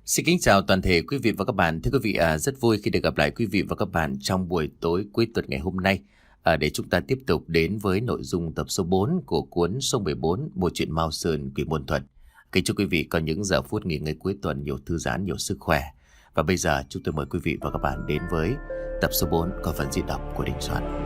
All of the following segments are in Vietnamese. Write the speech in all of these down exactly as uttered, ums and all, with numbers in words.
Xin kính chào toàn thể quý vị và các bạn. Thưa quý vị, à, rất vui khi được gặp lại quý vị và các bạn trong buổi tối cuối tuần ngày hôm nay à, để chúng ta tiếp tục đến với nội dung tập số bốn của cuốn số mười bốn Bộ truyện Mao Sơn Quỷ Môn Thuật. Kính chúc quý vị có những giờ phút nghỉ ngơi cuối tuần nhiều thư giãn, nhiều sức khỏe. Và bây giờ chúng tôi mời quý vị và các bạn đến với tập số bốn có phần diễn đọc của Đình Soạn.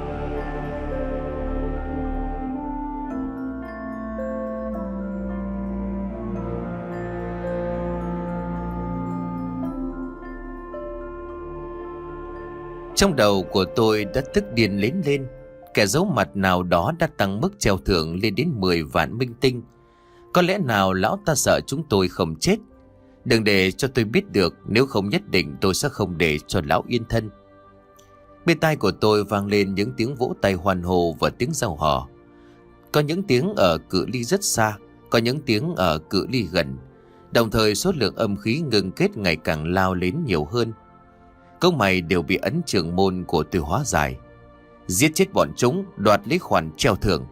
Trong đầu của tôi đã tức điên lên lên. Kẻ giấu mặt nào đó đã tăng mức treo thưởng lên đến mười vạn minh tinh. Có lẽ nào lão ta sợ chúng tôi không chết. Đừng để cho tôi biết được, nếu không nhất định tôi sẽ không để cho lão yên thân. Bên tai của tôi vang lên những tiếng vỗ tay hoan hô và tiếng reo hò. Có những tiếng ở cự ly rất xa, có những tiếng ở cự ly gần. Đồng thời số lượng âm khí ngừng kết ngày càng lao lên nhiều hơn. Câu mày đều bị ấn trường môn của tôi hóa giải. Giết chết bọn chúng, đoạt lấy khoản treo thưởng.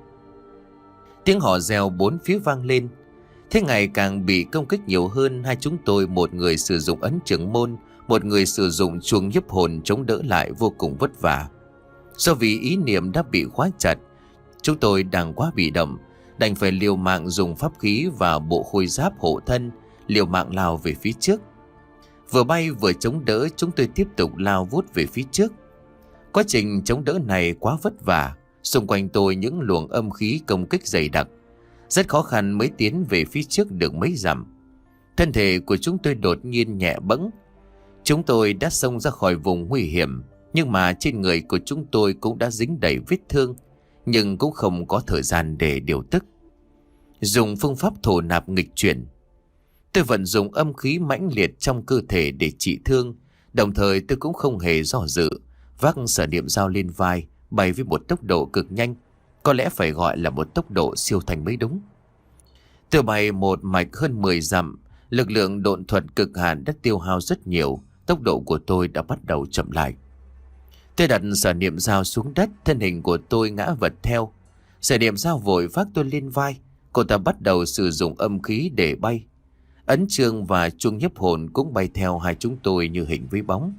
Tiếng hò reo bốn phía vang lên. Thế ngày càng bị công kích nhiều hơn. Hai chúng tôi, một người sử dụng ấn trường môn, một người sử dụng chuông nhiếp hồn chống đỡ lại vô cùng vất vả. Do vì ý niệm đã bị khóa chặt, chúng tôi đang quá bị động, đành phải liều mạng dùng pháp khí và bộ khôi giáp hộ thân, liều mạng lao về phía trước. Vừa bay vừa chống đỡ, chúng tôi tiếp tục lao vút về phía trước. Quá trình chống đỡ này quá vất vả. Xung quanh tôi những luồng âm khí công kích dày đặc. Rất khó khăn mới tiến về phía trước được mấy dặm. Thân thể của chúng tôi đột nhiên nhẹ bẫng. Chúng tôi đã xông ra khỏi vùng nguy hiểm, nhưng mà trên người của chúng tôi cũng đã dính đầy vết thương, nhưng cũng không có thời gian để điều tức. Dùng phương pháp thổ nạp nghịch chuyển, tôi vận dụng âm khí mãnh liệt trong cơ thể để trị thương. Đồng thời tôi cũng không hề do dự, vác sở niệm dao lên vai, bay với một tốc độ cực nhanh, có lẽ phải gọi là một tốc độ siêu thanh mới đúng. Tôi bay một mạch hơn mười dặm, lực lượng độn thuật cực hạn đã tiêu hao rất nhiều, tốc độ của tôi đã bắt đầu chậm lại. Tôi đặt sở niệm dao xuống đất, thân hình của tôi ngã vật theo. Sở niệm dao vội vác tôi lên vai, cô ta bắt đầu sử dụng âm khí để bay. Ấn chương và chuông nhiếp hồn cũng bay theo hai chúng tôi như hình với bóng.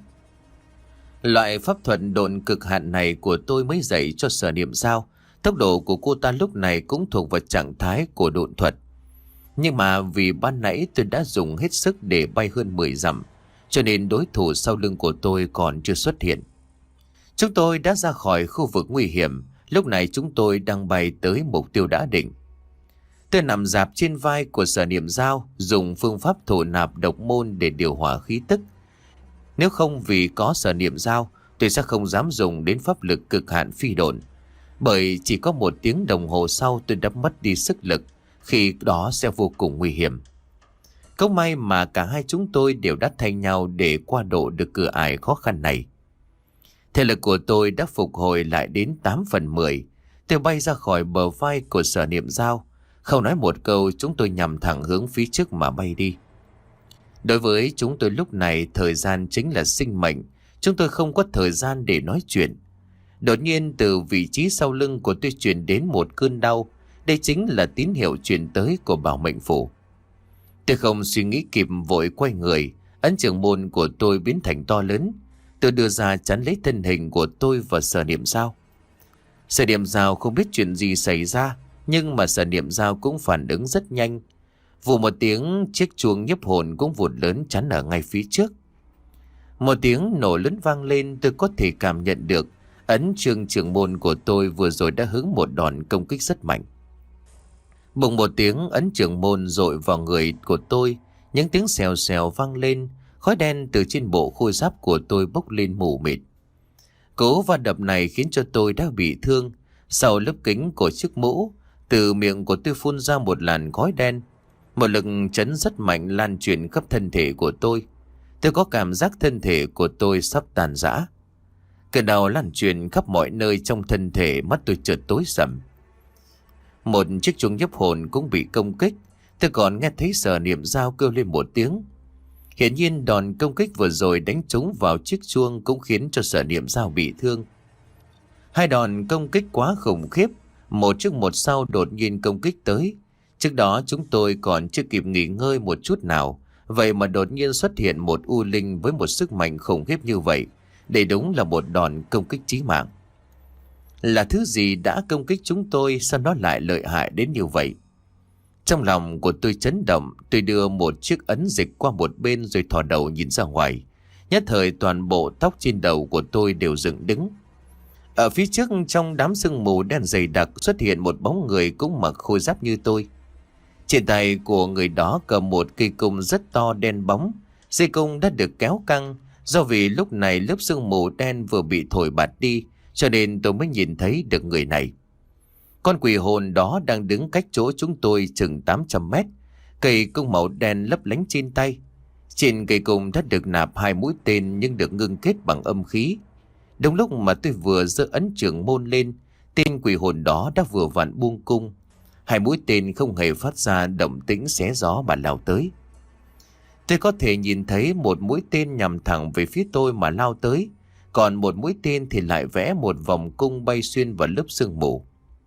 Loại pháp thuật độn cực hạn này của tôi mới dạy cho sở niệm dao. Tốc độ của cô ta lúc này cũng thuộc vào trạng thái của độn thuật. Nhưng mà vì ban nãy tôi đã dùng hết sức để bay hơn mười dặm, cho nên đối thủ sau lưng của tôi còn chưa xuất hiện. Chúng tôi đã ra khỏi khu vực nguy hiểm. Lúc này chúng tôi đang bay tới mục tiêu đã định. Tôi nằm dạp trên vai của sở niệm dao, dùng phương pháp thổ nạp độc môn để điều hòa khí tức. Nếu không vì có sở niệm dao, tôi sẽ không dám dùng đến pháp lực cực hạn phi độn. Bởi chỉ có một tiếng đồng hồ sau tôi đã mất đi sức lực, khi đó sẽ vô cùng nguy hiểm. Câu may mà cả hai chúng tôi đều đã thay nhau để qua độ được cửa ải khó khăn này. Thể lực của tôi đã phục hồi lại đến tám phần mười. Tôi bay ra khỏi bờ vai của sở niệm dao. Không nói một câu, chúng tôi nhằm thẳng hướng phía trước mà bay đi. Đối với chúng tôi lúc này, thời gian chính là sinh mệnh. Chúng tôi không có thời gian để nói chuyện. Đột nhiên từ vị trí sau lưng của tôi truyền đến một cơn đau. Đây chính là tín hiệu truyền tới của bảo mệnh phủ. Tôi không suy nghĩ kịp, vội quay người. Ấn trường môn của tôi biến thành to lớn. Tôi đưa ra chắn lấy thân hình của tôi và sở niệm dao. Sở niệm dao không biết chuyện gì xảy ra, nhưng mà sở niệm dao cũng phản ứng rất nhanh. Vù một tiếng, chiếc chuông nhiếp hồn cũng vụt lớn chắn ở ngay phía trước. Một tiếng nổ lớn vang lên, tôi có thể cảm nhận được ấn chương trường môn của tôi vừa rồi đã hứng một đòn công kích rất mạnh. Bùng một tiếng, ấn trường môn dội vào người của tôi, những tiếng xèo xèo vang lên, khói đen từ trên bộ khôi giáp của tôi bốc lên mù mịt. Cú va đập này khiến cho tôi đã bị thương. Sau lớp kính của chiếc mũ, từ miệng của tôi phun ra một làn khói đen. Một lực chấn rất mạnh lan truyền khắp thân thể của tôi. Tôi có cảm giác thân thể của tôi sắp tàn rã. Cơn đau lan truyền khắp mọi nơi trong thân thể, mắt tôi chợt tối sầm. Một chiếc chuông nhiếp hồn cũng bị công kích. Tôi còn nghe thấy sở niệm dao kêu lên một tiếng. Hiển nhiên đòn công kích vừa rồi đánh trúng vào chiếc chuông cũng khiến cho sở niệm dao bị thương. Hai đòn công kích quá khủng khiếp, một trước một sau đột nhiên công kích tới. Trước đó chúng tôi còn chưa kịp nghỉ ngơi một chút nào, Vậy mà đột nhiên xuất hiện một u linh với một sức mạnh khủng khiếp như vậy, đây đúng là một đòn công kích chí mạng. Là thứ gì đã công kích chúng tôi, sao nó lại lợi hại đến như vậy? Trong lòng của tôi chấn động, tôi đưa một chiếc ấn dịch qua một bên rồi thò đầu nhìn ra ngoài. Nhất thời toàn bộ tóc trên đầu của tôi đều dựng đứng. Ở phía trước trong đám sương mù đen dày đặc xuất hiện một bóng người cũng mặc khôi giáp như tôi. Trên tay của người đó cầm một cây cung rất to đen bóng. Dây cung đã được kéo căng, do vì lúc này lớp sương mù đen vừa bị thổi bạt đi, cho nên tôi mới nhìn thấy được người này. Con quỷ hồn đó đang đứng cách chỗ chúng tôi chừng tám trăm mét. Cây cung màu đen lấp lánh trên tay. Trên cây cung đã được nạp hai mũi tên nhưng được ngưng kết bằng âm khí. Đúng lúc mà tôi vừa giơ ấn trưởng môn lên, tên quỷ hồn đó đã vừa vặn buông cung. Hai mũi tên không hề phát ra động tĩnh xé gió mà lao tới. Tôi có thể nhìn thấy một mũi tên nhằm thẳng về phía tôi mà lao tới, còn một mũi tên thì lại vẽ một vòng cung bay xuyên vào lớp sương mù.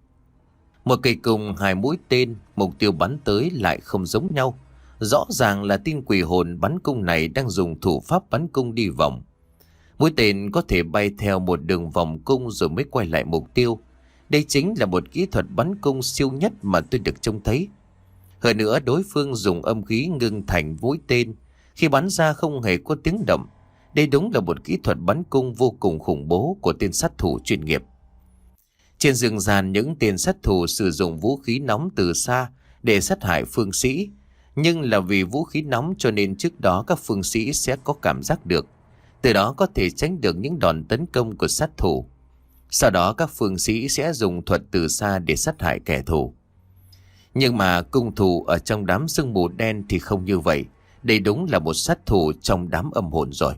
Một cây cung, hai mũi tên, mục tiêu bắn tới lại không giống nhau. Rõ ràng là tên quỷ hồn bắn cung này đang dùng thủ pháp bắn cung đi vòng. Mũi tên có thể bay theo một đường vòng cung rồi mới quay lại mục tiêu. Đây chính là một kỹ thuật bắn cung siêu nhất mà tôi được trông thấy. Hơn nữa đối phương dùng âm khí ngưng thành mũi tên, khi bắn ra không hề có tiếng động. Đây đúng là một kỹ thuật bắn cung vô cùng khủng bố của tên sát thủ chuyên nghiệp. Trên rừng ràn những tên sát thủ sử dụng vũ khí nóng từ xa để sát hại phương sĩ. Nhưng là vì vũ khí nóng cho nên trước đó các phương sĩ sẽ có cảm giác được. Từ đó có thể tránh được những đòn tấn công của sát thủ. Sau đó các phương sĩ sẽ dùng thuật từ xa để sát hại kẻ thù. Nhưng mà cung thủ ở trong đám sương mù đen thì không như vậy. Đây đúng là một sát thủ trong đám âm hồn rồi.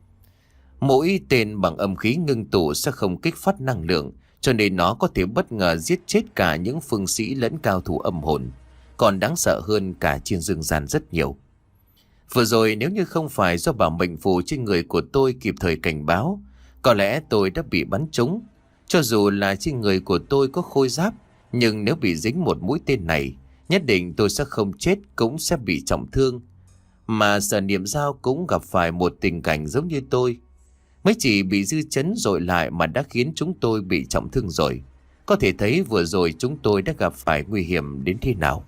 Mỗi tên bằng âm khí ngưng tụ sẽ không kích phát năng lượng, cho nên nó có thể bất ngờ giết chết cả những phương sĩ lẫn cao thủ âm hồn. Còn đáng sợ hơn cả trên rừng ràn rất nhiều. Vừa rồi nếu như không phải do bảo mệnh phù trên người của tôi kịp thời cảnh báo, có lẽ tôi đã bị bắn trúng. Cho dù là trên người của tôi có khôi giáp, nhưng nếu bị dính một mũi tên này, nhất định tôi sẽ không chết cũng sẽ bị trọng thương. Mà Sở Niệm Giao cũng gặp phải một tình cảnh giống như tôi. Mới chỉ bị dư chấn dội lại mà đã khiến chúng tôi bị trọng thương rồi. Có thể thấy vừa rồi chúng tôi đã gặp phải nguy hiểm đến thế nào.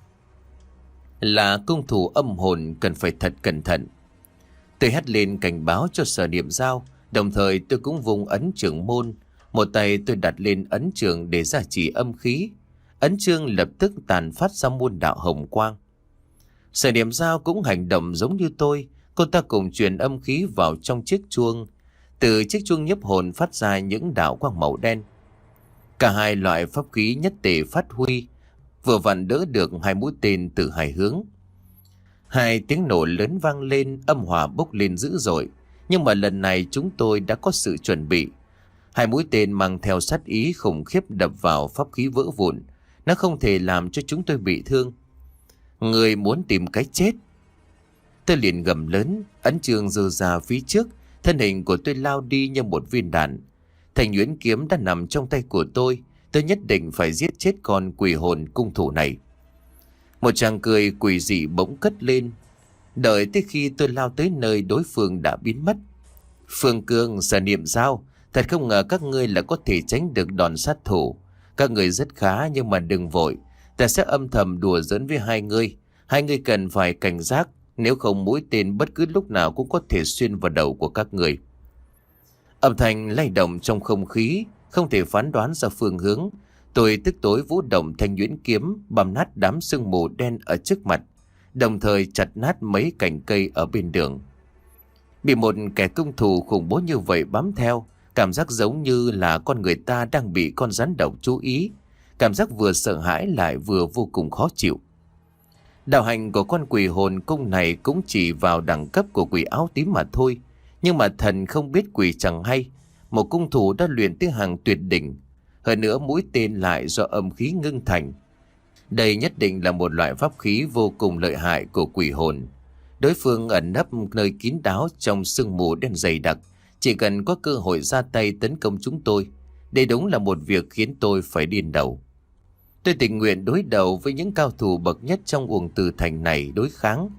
Là cung thủ âm hồn cần phải thật cẩn thận. Tôi hét lên cảnh báo cho Sở Niệm Giao, đồng thời tôi cũng vùng ấn trưởng môn. Một tay tôi đặt lên ấn trường để gia trì âm khí. Ấn chương lập tức tàn phát ra muôn đạo hồng quang. Sở Niệm Giao cũng hành động giống như tôi. Cô ta cùng truyền âm khí vào trong chiếc chuông. Từ chiếc chuông nhiếp hồn phát ra những đạo quang màu đen. Cả hai loại pháp khí nhất tề phát huy, vừa vặn đỡ được hai mũi tên từ hai hướng. Hai tiếng nổ lớn vang lên, âm hỏa bốc lên dữ dội. Nhưng mà lần này chúng tôi đã có sự chuẩn bị. Hai mũi tên mang theo sát ý khủng khiếp đập vào pháp khí vỡ vụn. Nó không thể làm cho chúng tôi bị thương. Người muốn tìm cái chết. Tôi liền gầm lớn, ấn trường giơ ra phía trước. Thân hình của tôi lao đi như một viên đạn. Thanh nhuyễn kiếm đã nằm trong tay của tôi. Tôi nhất định phải giết chết con quỷ hồn cung thủ này. Một tràng cười quỷ dị bỗng cất lên. Đợi tới khi tôi lao tới nơi đối phương đã biến mất. Phương Cương, Sở Niệm Giao, thật không ngờ các ngươi là có thể tránh được đòn sát thủ. Các người rất khá nhưng mà đừng vội. Ta sẽ âm thầm đùa giỡn với hai ngươi. Hai ngươi cần phải cảnh giác. Nếu không mũi tên bất cứ lúc nào cũng có thể xuyên vào đầu của các người. Âm thanh lay động trong không khí, không thể phán đoán ra phương hướng. Tôi tức tối vũ động thanh nhuyễn kiếm băm nát đám sương mù đen ở trước mặt, đồng thời chặt nát mấy cành cây ở bên đường. Bị một kẻ cung thủ khủng bố như vậy bám theo, cảm giác giống như là con người ta đang bị con rắn độc chú ý. Cảm giác vừa sợ hãi lại vừa vô cùng khó chịu. Đạo hành của con quỷ hồn cung này cũng chỉ vào đẳng cấp của quỷ áo tím mà thôi. Nhưng mà thần không biết quỷ chẳng hay. Một cung thủ đã luyện tới hàng tuyệt đỉnh. Hơn nữa mũi tên lại do âm khí ngưng thành. Đây nhất định là một loại pháp khí vô cùng lợi hại của quỷ hồn. Đối phương ẩn nấp nơi kín đáo trong sương mù đen dày đặc. Chỉ cần có cơ hội ra tay tấn công chúng tôi. Đây đúng là một việc khiến tôi phải điên đầu. Tôi tình nguyện đối đầu với những cao thủ bậc nhất trong uổng từ thành này đối kháng.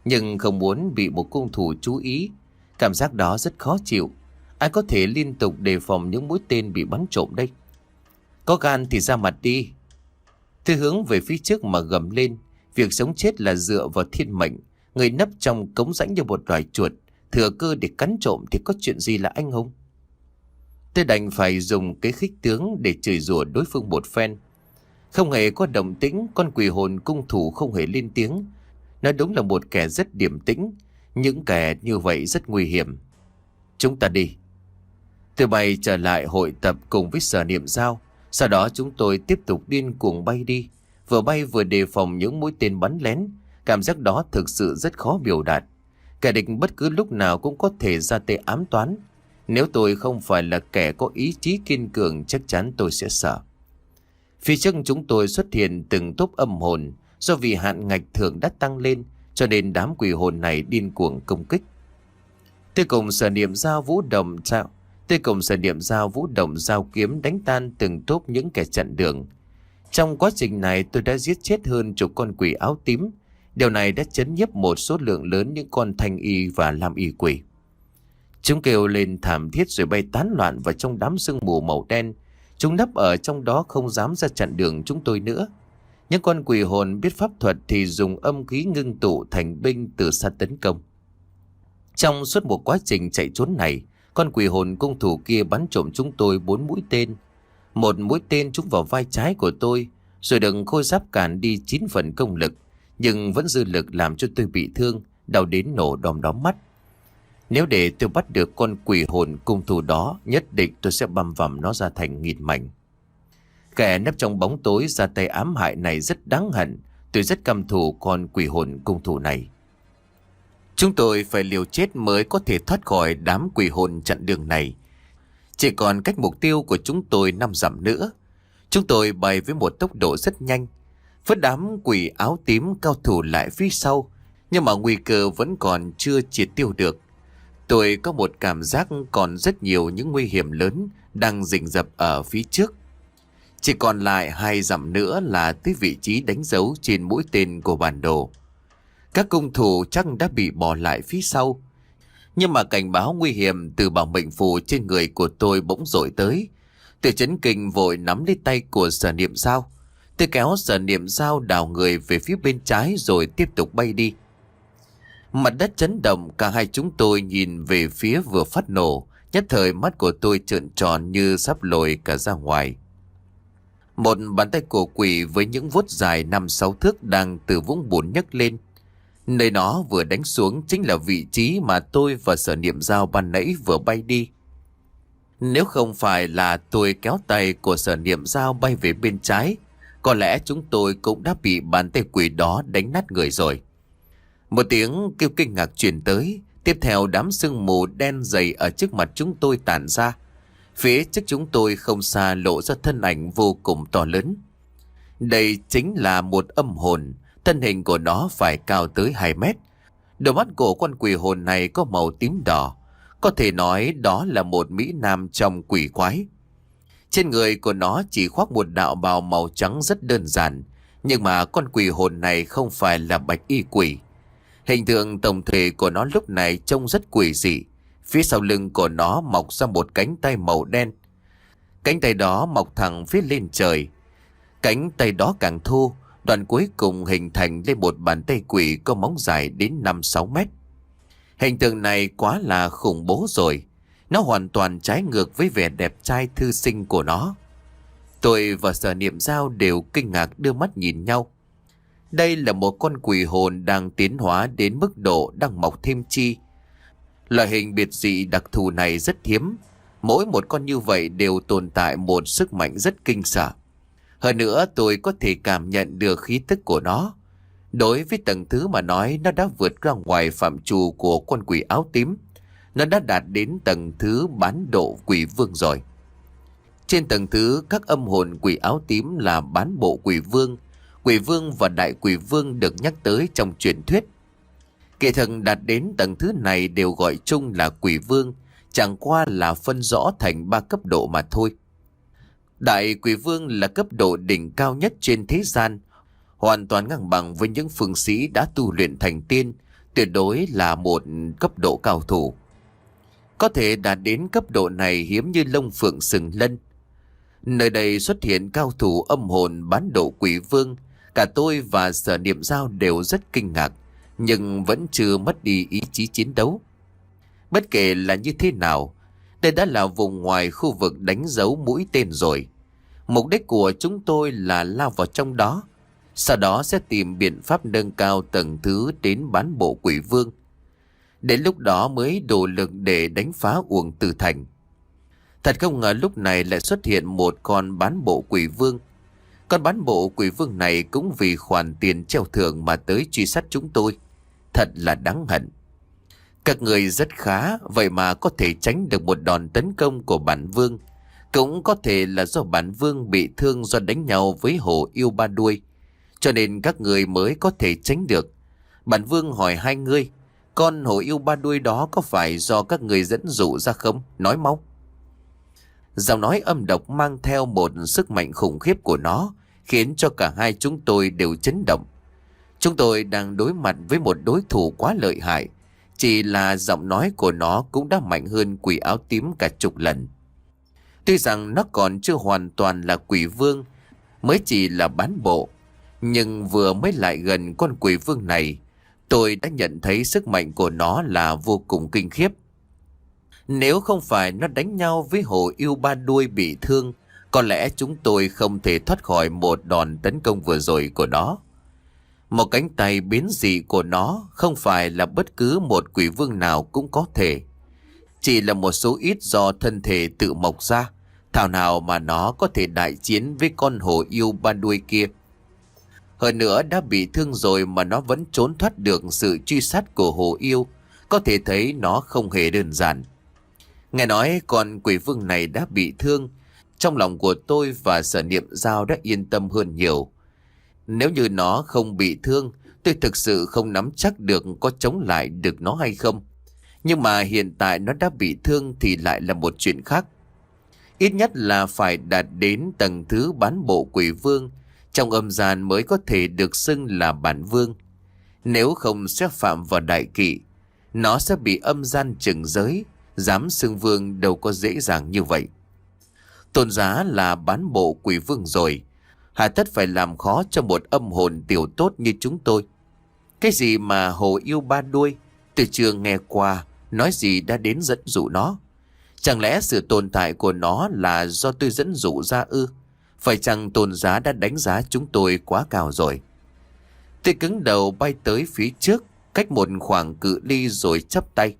nhưng không muốn bị một cung thủ chú ý. Cảm giác đó rất khó chịu. Ai có thể liên tục đề phòng những mũi tên bị bắn trộm đây? Có gan thì ra mặt đi. Tôi hướng về phía trước mà gầm lên. Việc sống chết là dựa vào thiên mệnh. Người nấp trong cống rãnh như một loài chuột, thừa cơ để cắn trộm thì có chuyện gì là anh hùng? Tôi đành phải dùng cái khích tướng để chửi rủa đối phương một phen. Không hề có động tĩnh, con quỷ hồn cung thủ không hề lên tiếng. Nó đúng là một kẻ rất điềm tĩnh. Những kẻ như vậy rất nguy hiểm. Chúng ta đi. Tôi bay trở lại hội tập cùng với Sở Niệm Dao. Sau đó chúng tôi tiếp tục điên cuồng bay đi. Vừa bay vừa đề phòng những mũi tên bắn lén. Cảm giác đó thực sự rất khó biểu đạt. Kẻ địch bất cứ lúc nào cũng có thể ra tay ám toán. Nếu tôi không phải là kẻ có ý chí kiên cường, chắc chắn tôi sẽ sợ. Phía trước chúng tôi xuất hiện từng tốp âm hồn. Do vì hạn ngạch thưởng đã tăng lên, cho nên đám quỷ hồn này điên cuồng công kích. Tôi cùng Sở Niệm Dao vũ động sao? Tôi cùng Sở Niệm Dao vũ động dao kiếm đánh tan từng tốp những kẻ chặn đường. Trong quá trình này tôi đã giết chết hơn chục con quỷ áo tím. Điều này đã chấn nhiếp một số lượng lớn những con thanh y và lam y quỷ. Chúng kêu lên thảm thiết rồi bay tán loạn vào trong đám sương mù màu đen. Chúng nấp ở trong đó không dám ra chặn đường chúng tôi nữa. Những con quỷ hồn biết pháp thuật thì dùng âm khí ngưng tụ thành binh từ xa tấn công. Trong suốt một quá trình chạy trốn này, con quỷ hồn cung thủ kia bắn trộm chúng tôi bốn mũi tên. Một mũi tên trúng vào vai trái của tôi, rồi đựng khôi giáp cản đi chín phần công lực, nhưng vẫn dư lực làm cho tôi bị thương, đau đến nổ đom đóm mắt. Nếu để tôi bắt được con quỷ hồn cung thủ đó, nhất định tôi sẽ băm vằm nó ra thành nghìn mảnh. Kẻ nấp trong bóng tối ra tay ám hại này rất đáng hận. Tôi rất căm thù con quỷ hồn cung thủ này. Chúng tôi phải liều chết mới có thể thoát khỏi đám quỷ hồn chặn đường này. Chỉ còn cách mục tiêu của chúng tôi năm dặm nữa. Chúng tôi bay với một tốc độ rất nhanh. Với đám quỷ áo tím cao thủ lại phía sau, nhưng mà nguy cơ vẫn còn chưa triệt tiêu được. Tôi có một cảm giác còn rất nhiều những nguy hiểm lớn đang rình rập ở phía trước. Chỉ còn lại hai dặm nữa là tới vị trí đánh dấu trên mũi tên của bản đồ. Các cung thủ chắc đã bị bỏ lại phía sau. Nhưng mà cảnh báo nguy hiểm từ bảo mệnh phù trên người của tôi bỗng dội tới. Tôi chấn kinh vội nắm lấy tay của Sở Niệm Dao. Tôi kéo Sở Niệm Dao đảo người về phía bên trái rồi tiếp tục bay đi. Mặt đất chấn động, cả hai chúng tôi nhìn về phía vừa phát nổ. Nhất thời mắt của tôi trợn tròn như sắp lồi cả ra ngoài. Một bàn tay của quỷ với những vuốt dài năm sáu thước đang từ vũng bùn nhấc lên. Nơi nó vừa đánh xuống chính là vị trí mà tôi và Sở Niệm Dao ban nãy vừa bay đi. Nếu không phải là tôi kéo tay của Sở Niệm Dao bay về bên trái, có lẽ chúng tôi cũng đã bị bàn tay quỷ đó đánh nát người rồi. Một tiếng kêu kinh ngạc truyền tới, tiếp theo đám sương mù đen dày ở trước mặt chúng tôi tản ra. Phía trước chúng tôi không xa lộ ra thân ảnh vô cùng to lớn. Đây chính là một âm hồn, thân hình của nó phải cao tới hai mét. Đôi mắt của con quỷ hồn này có màu tím đỏ, có thể nói đó là một mỹ nam trong quỷ quái. Trên người của nó chỉ khoác một đạo bào màu trắng rất đơn giản, nhưng mà con quỷ hồn này không phải là bạch y quỷ. Hình tượng tổng thể của nó lúc này trông rất quỷ dị. Phía sau lưng của nó mọc ra một cánh tay màu đen. Cánh tay đó mọc thẳng phía lên trời. Cánh tay đó càng thô, đoạn cuối cùng hình thành lên một bàn tay quỷ có móng dài đến năm sáu mét. Hình tượng này quá là khủng bố rồi. Nó hoàn toàn trái ngược với vẻ đẹp trai thư sinh của nó. Tôi và Sở Niệm Dao đều kinh ngạc đưa mắt nhìn nhau. Đây là một con quỷ hồn đang tiến hóa đến mức độ đang mọc thêm chi. Loại hình biệt dị đặc thù này rất hiếm. Mỗi một con như vậy đều tồn tại một sức mạnh rất kinh sợ. Hơn nữa tôi có thể cảm nhận được khí tức của nó. Đối với tầng thứ mà nói, nó đã vượt ra ngoài phạm trù của con quỷ áo tím. Nó đã đạt đến tầng thứ bán độ quỷ vương rồi. Trên tầng thứ các âm hồn quỷ áo tím là bán bộ quỷ vương. Quỷ vương và đại quỷ vương được nhắc tới trong truyền thuyết. Kẻ thần đạt đến tầng thứ này đều gọi chung là quỷ vương, chẳng qua là phân rõ thành ba cấp độ mà thôi. Đại quỷ vương là cấp độ đỉnh cao nhất trên thế gian, hoàn toàn ngang bằng với những phương sĩ đã tu luyện thành tiên, tuyệt đối là một cấp độ cao thủ. Có thể đạt đến cấp độ này hiếm như lông phượng sừng lân. Nơi đây xuất hiện cao thủ âm hồn bán độ quỷ vương. Cả tôi và Sở Niệm Giao đều rất kinh ngạc, nhưng vẫn chưa mất đi ý chí chiến đấu. Bất kể là như thế nào, đây đã là vùng ngoài khu vực đánh dấu mũi tên rồi. Mục đích của chúng tôi là lao vào trong đó, sau đó sẽ tìm biện pháp nâng cao tầng thứ đến bán bộ quỷ vương. Đến lúc đó mới đủ lực để đánh phá Uổng Tử Thành. Thật không ngờ lúc này lại xuất hiện một con bán bộ quỷ vương. Con bán bộ quỷ vương này cũng vì khoản tiền treo thưởng mà tới truy sát chúng tôi. Thật là đáng hận. Các người rất khá, vậy mà có thể tránh được một đòn tấn công của bản vương. Cũng có thể là do bản vương bị thương do đánh nhau với hổ yêu ba đuôi, cho nên các người mới có thể tránh được. Bản vương hỏi hai người, con hổ yêu ba đuôi đó có phải do các người dẫn dụ ra không? Nói mau. Giọng nói âm độc mang theo một sức mạnh khủng khiếp của nó, khiến cho cả hai chúng tôi đều chấn động. Chúng tôi đang đối mặt với một đối thủ quá lợi hại. Chỉ là giọng nói của nó cũng đã mạnh hơn quỷ áo tím cả chục lần. Tuy rằng nó còn chưa hoàn toàn là quỷ vương, mới chỉ là bán bộ, nhưng vừa mới lại gần con quỷ vương này, tôi đã nhận thấy sức mạnh của nó là vô cùng kinh khiếp. Nếu không phải nó đánh nhau với hổ yêu ba đuôi bị thương, có lẽ chúng tôi không thể thoát khỏi một đòn tấn công vừa rồi của nó. Một cánh tay biến dị của nó không phải là bất cứ một quỷ vương nào cũng có thể. Chỉ là một số ít do thân thể tự mọc ra, thảo nào mà nó có thể đại chiến với con hổ yêu ba đuôi kia. Hơn nữa đã bị thương rồi mà nó vẫn trốn thoát được sự truy sát của hổ yêu, có thể thấy nó không hề đơn giản. Nghe nói con quỷ vương này đã bị thương, trong lòng của tôi và Sở Niệm Giao đã yên tâm hơn nhiều. Nếu như nó không bị thương, tôi thực sự không nắm chắc được có chống lại được nó hay không. Nhưng mà hiện tại nó đã bị thương thì lại là một chuyện khác. Ít nhất là phải đạt đến tầng thứ bán bộ quỷ vương, trong âm gian mới có thể được xưng là bản vương. Nếu không sẽ phạm vào đại kỵ, nó sẽ bị âm gian trừng giới, dám xưng vương đâu có dễ dàng như vậy. Tôn giá là bán bộ quỷ vương rồi, hà tất phải làm khó cho một âm hồn tiểu tốt như chúng tôi. Cái gì mà hồ yêu ba đuôi, từ chưa nghe qua, nói gì đã đến dẫn dụ nó. Chẳng lẽ sự tồn tại của nó là do tôi dẫn dụ ra ư? Phải chăng tôn giá đã đánh giá chúng tôi quá cao rồi? Tôi cứng đầu bay tới phía trước, cách một khoảng cự ly rồi chắp tay.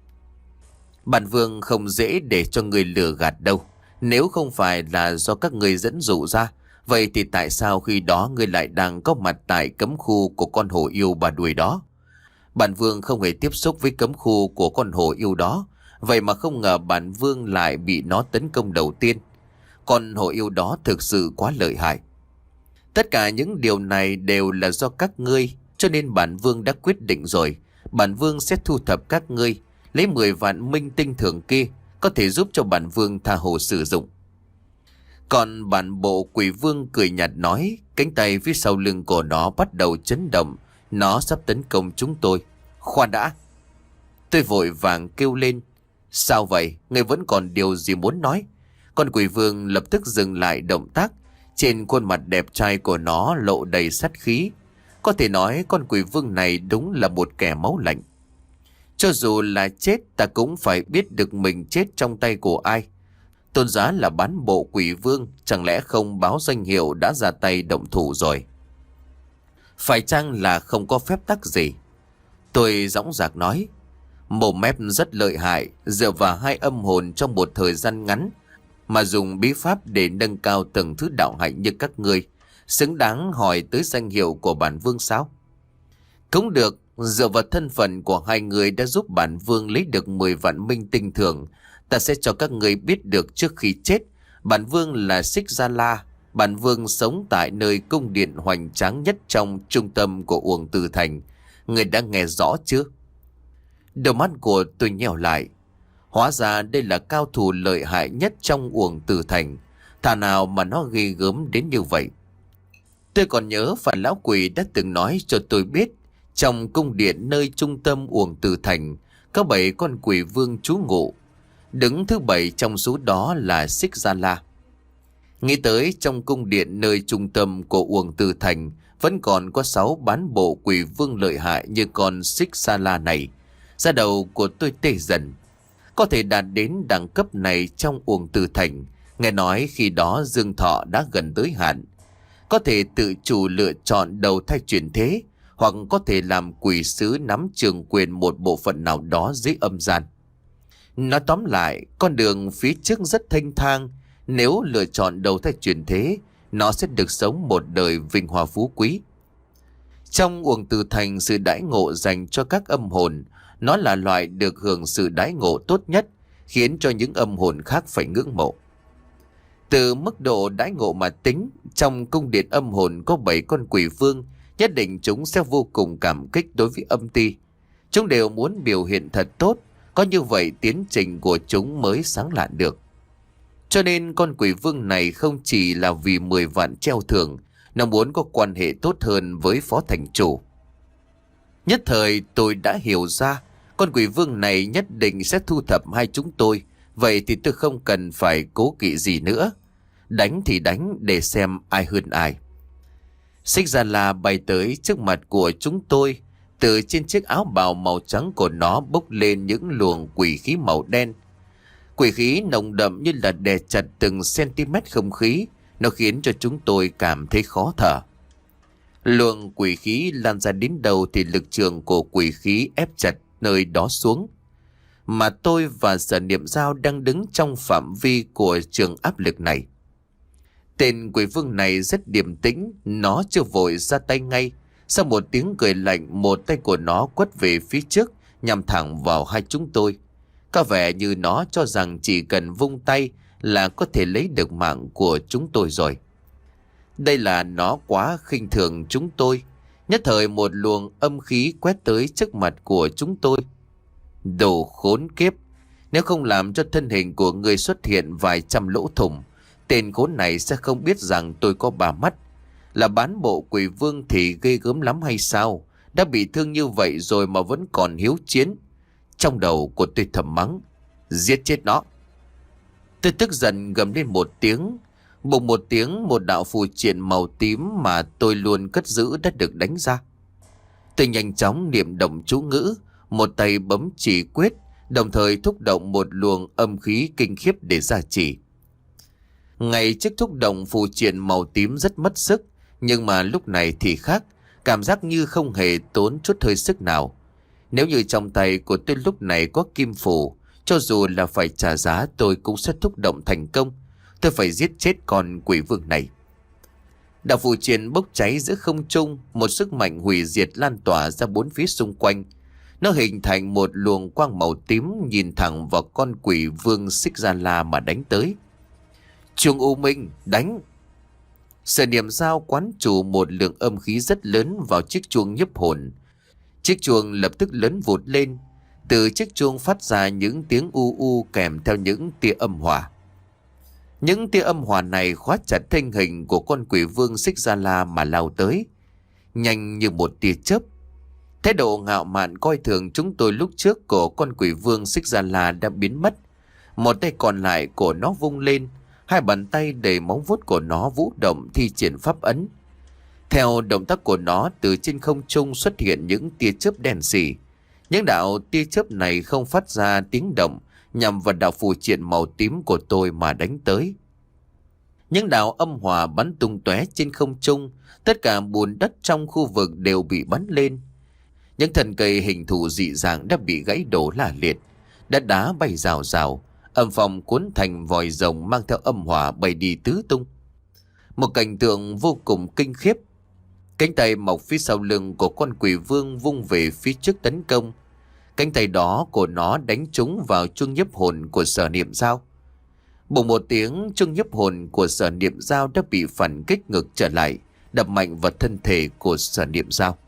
Bản vương không dễ để cho người lừa gạt đâu. Nếu không phải là do các người dẫn dụ ra, vậy thì tại sao khi đó người lại đang có mặt tại cấm khu của con hổ yêu bà đuôi đó? Bản vương không hề tiếp xúc với cấm khu của con hổ yêu đó, vậy mà không ngờ bản vương lại bị nó tấn công đầu tiên. Con hổ yêu đó thực sự quá lợi hại. Tất cả những điều này đều là do các ngươi, cho nên bản vương đã quyết định rồi. Bản vương sẽ thu thập các ngươi, lấy mười vạn minh tinh thưởng kia, có thể giúp cho bản vương tha hồ sử dụng. Còn bản bộ quỷ vương cười nhạt nói, cánh tay phía sau lưng của nó bắt đầu chấn động, nó sắp tấn công chúng tôi. Khoan đã! Tôi vội vàng kêu lên. Sao vậy? Ngươi vẫn còn điều gì muốn nói? Con quỷ vương lập tức dừng lại động tác. Trên khuôn mặt đẹp trai của nó lộ đầy sát khí. Có thể nói con quỷ vương này đúng là một kẻ máu lạnh. Cho dù là chết, ta cũng phải biết được mình chết trong tay của ai. Tôn giá là bán bộ quỷ vương, chẳng lẽ không báo danh hiệu đã ra tay động thủ rồi? Phải chăng là không có phép tắc gì? Tôi dõng dạc nói. Mồm mép rất lợi hại, dựa vào hai âm hồn trong một thời gian ngắn mà dùng bí pháp để nâng cao tầng thứ đạo hạnh như các ngươi, xứng đáng hỏi tới danh hiệu của bản vương sao? Cũng được, dựa vào thân phận của hai người đã giúp bản vương lấy được mười vạn minh tinh thưởng, ta sẽ cho các người biết được trước khi chết, bản vương là Xích Gia La, bản vương sống tại nơi cung điện hoành tráng nhất trong trung tâm của Uổng Tử Thành. Người đã nghe rõ chưa? Đôi mắt của tôi nheo lại. Hóa ra đây là cao thủ lợi hại nhất trong Uổng Tử Thành, thà nào mà nó ghê gớm đến như vậy. Tôi còn nhớ Phản Lão Quỷ đã từng nói cho tôi biết, Trong cung điện nơi trung tâm Uổng Từ Thành có bảy con quỷ vương trú ngụ. Đứng thứ bảy trong số đó là Xích Gia La. Nghĩ tới trong cung điện nơi trung tâm của Uổng Từ Thành vẫn còn có sáu bán bộ quỷ vương lợi hại như con Xích Gia La này, da đầu của tôi tê dần. Có thể đạt đến đẳng cấp này trong Uổng Từ Thành, nghe nói khi đó dương thọ đã gần tới hạn. Có thể tự chủ lựa chọn đầu thai chuyển thế, hoặc có thể làm quỷ sứ nắm trường quyền một bộ phận nào đó dưới âm gian. Nói tóm lại, con đường phía trước rất thênh thang. Nếu lựa chọn đầu thai chuyển thế, nó sẽ được sống một đời vinh hoa phú quý. Trong Uổng Từ Thành, sự đãi ngộ dành cho các âm hồn, nó là loại được hưởng sự đãi ngộ tốt nhất, khiến cho những âm hồn khác phải ngưỡng mộ. Từ mức độ đãi ngộ mà tính, trong cung điện âm hồn có bảy con quỷ vương, nhất định chúng sẽ vô cùng cảm kích đối với âm ty. Chúng đều muốn biểu hiện thật tốt, có như vậy tiến trình của chúng mới sáng lạn được. Cho nên con quỷ vương này không chỉ là vì mười vạn treo thưởng, nó muốn có quan hệ tốt hơn với phó thành chủ. Nhất thời tôi đã hiểu ra, con quỷ vương này nhất định sẽ thu thập hai chúng tôi, vậy thì tôi không cần phải cố kỵ gì nữa. Đánh thì đánh để xem ai hơn ai. Xích Gia La bay tới trước mặt của chúng tôi. Từ trên chiếc áo bào màu trắng của nó bốc lên những luồng quỷ khí màu đen. Quỷ khí nồng đậm như là đè chặt từng cm không khí. Nó khiến cho chúng tôi cảm thấy khó thở. Luồng quỷ khí lan ra đến đâu thì lực trường của quỷ khí ép chặt nơi đó xuống. Mà tôi và Sở Niệm Dao đang đứng trong phạm vi của trường áp lực này. Tên quỷ vương này rất điềm tĩnh, nó chưa vội ra tay ngay. Sau một tiếng cười lạnh, một tay của nó quất về phía trước, nhằm thẳng vào hai chúng tôi. Có vẻ như nó cho rằng chỉ cần vung tay là có thể lấy được mạng của chúng tôi rồi. Đây là nó quá khinh thường chúng tôi. Nhất thời một luồng âm khí quét tới trước mặt của chúng tôi. Đồ khốn kiếp! Nếu không làm cho thân hình của người xuất hiện vài trăm lỗ thủng, tên khốn này sẽ không biết rằng tôi có ba mắt. Là bán bộ quỷ vương thì ghê gớm lắm hay sao? Đã bị thương như vậy rồi mà vẫn còn hiếu chiến. Trong đầu của tôi thầm mắng: giết chết nó! Tôi tức giận gầm lên một tiếng. Bùng một tiếng, một đạo phù triện màu tím mà tôi luôn cất giữ đã được đánh ra. Tôi nhanh chóng niệm động chú ngữ, một tay bấm chỉ quyết, đồng thời thúc động một luồng âm khí kinh khiếp để gia trì. Ngay trước thúc động phù triện màu tím rất mất sức, nhưng mà lúc này thì khác, cảm giác như không hề tốn chút hơi sức nào. Nếu như trong tay của tôi lúc này có kim phù, cho dù là phải trả giá tôi cũng sẽ thúc động thành công. Tôi phải giết chết con quỷ vương này. Đạo phù triện bốc cháy giữa không trung, một sức mạnh hủy diệt lan tỏa ra bốn phía xung quanh. Nó hình thành một luồng quang màu tím nhìn thẳng vào con quỷ vương Xích Gia La mà đánh tới. Chuông U Minh, đánh! Sở Niệm Dao quán chủ một lượng âm khí rất lớn vào chiếc chuông nhiếp hồn. Chiếc chuông lập tức lớn vụt lên. Từ chiếc chuông phát ra những tiếng u u kèm theo những tia âm hỏa. Những tia âm hỏa này khóa chặt thân hình của con quỷ vương Xích Gia La mà lao tới, nhanh như một tia chớp. Thái độ ngạo mạn coi thường chúng tôi lúc trước của con quỷ vương Xích Gia La đã biến mất. Một tay còn lại của nó vung lên, hai bàn tay đầy móng vuốt của nó vũ động thi triển pháp ấn. Theo động tác của nó, từ trên không trung xuất hiện những tia chớp đen sì. Những đạo tia chớp này không phát ra tiếng động, nhằm vào đạo phù triện màu tím của tôi mà đánh tới. Những đạo âm hỏa bắn tung tóe trên không trung, tất cả bùn đất trong khu vực đều bị bắn lên. Những thân cây hình thù dị dạng đã bị gãy đổ la liệt, đất đá bay rào rào, âm phong cuốn thành vòi rồng mang theo âm hỏa bay đi tứ tung. Một cảnh tượng vô cùng kinh khiếp. Cánh tay mọc phía sau lưng của con quỷ vương vung về phía trước tấn công. Cánh tay đó của nó đánh trúng vào chuông nhiếp hồn của Sở Niệm Dao. Bùng một tiếng, chuông nhiếp hồn của Sở Niệm Dao đã bị phản kích ngược trở lại, đập mạnh vào thân thể của Sở Niệm Dao.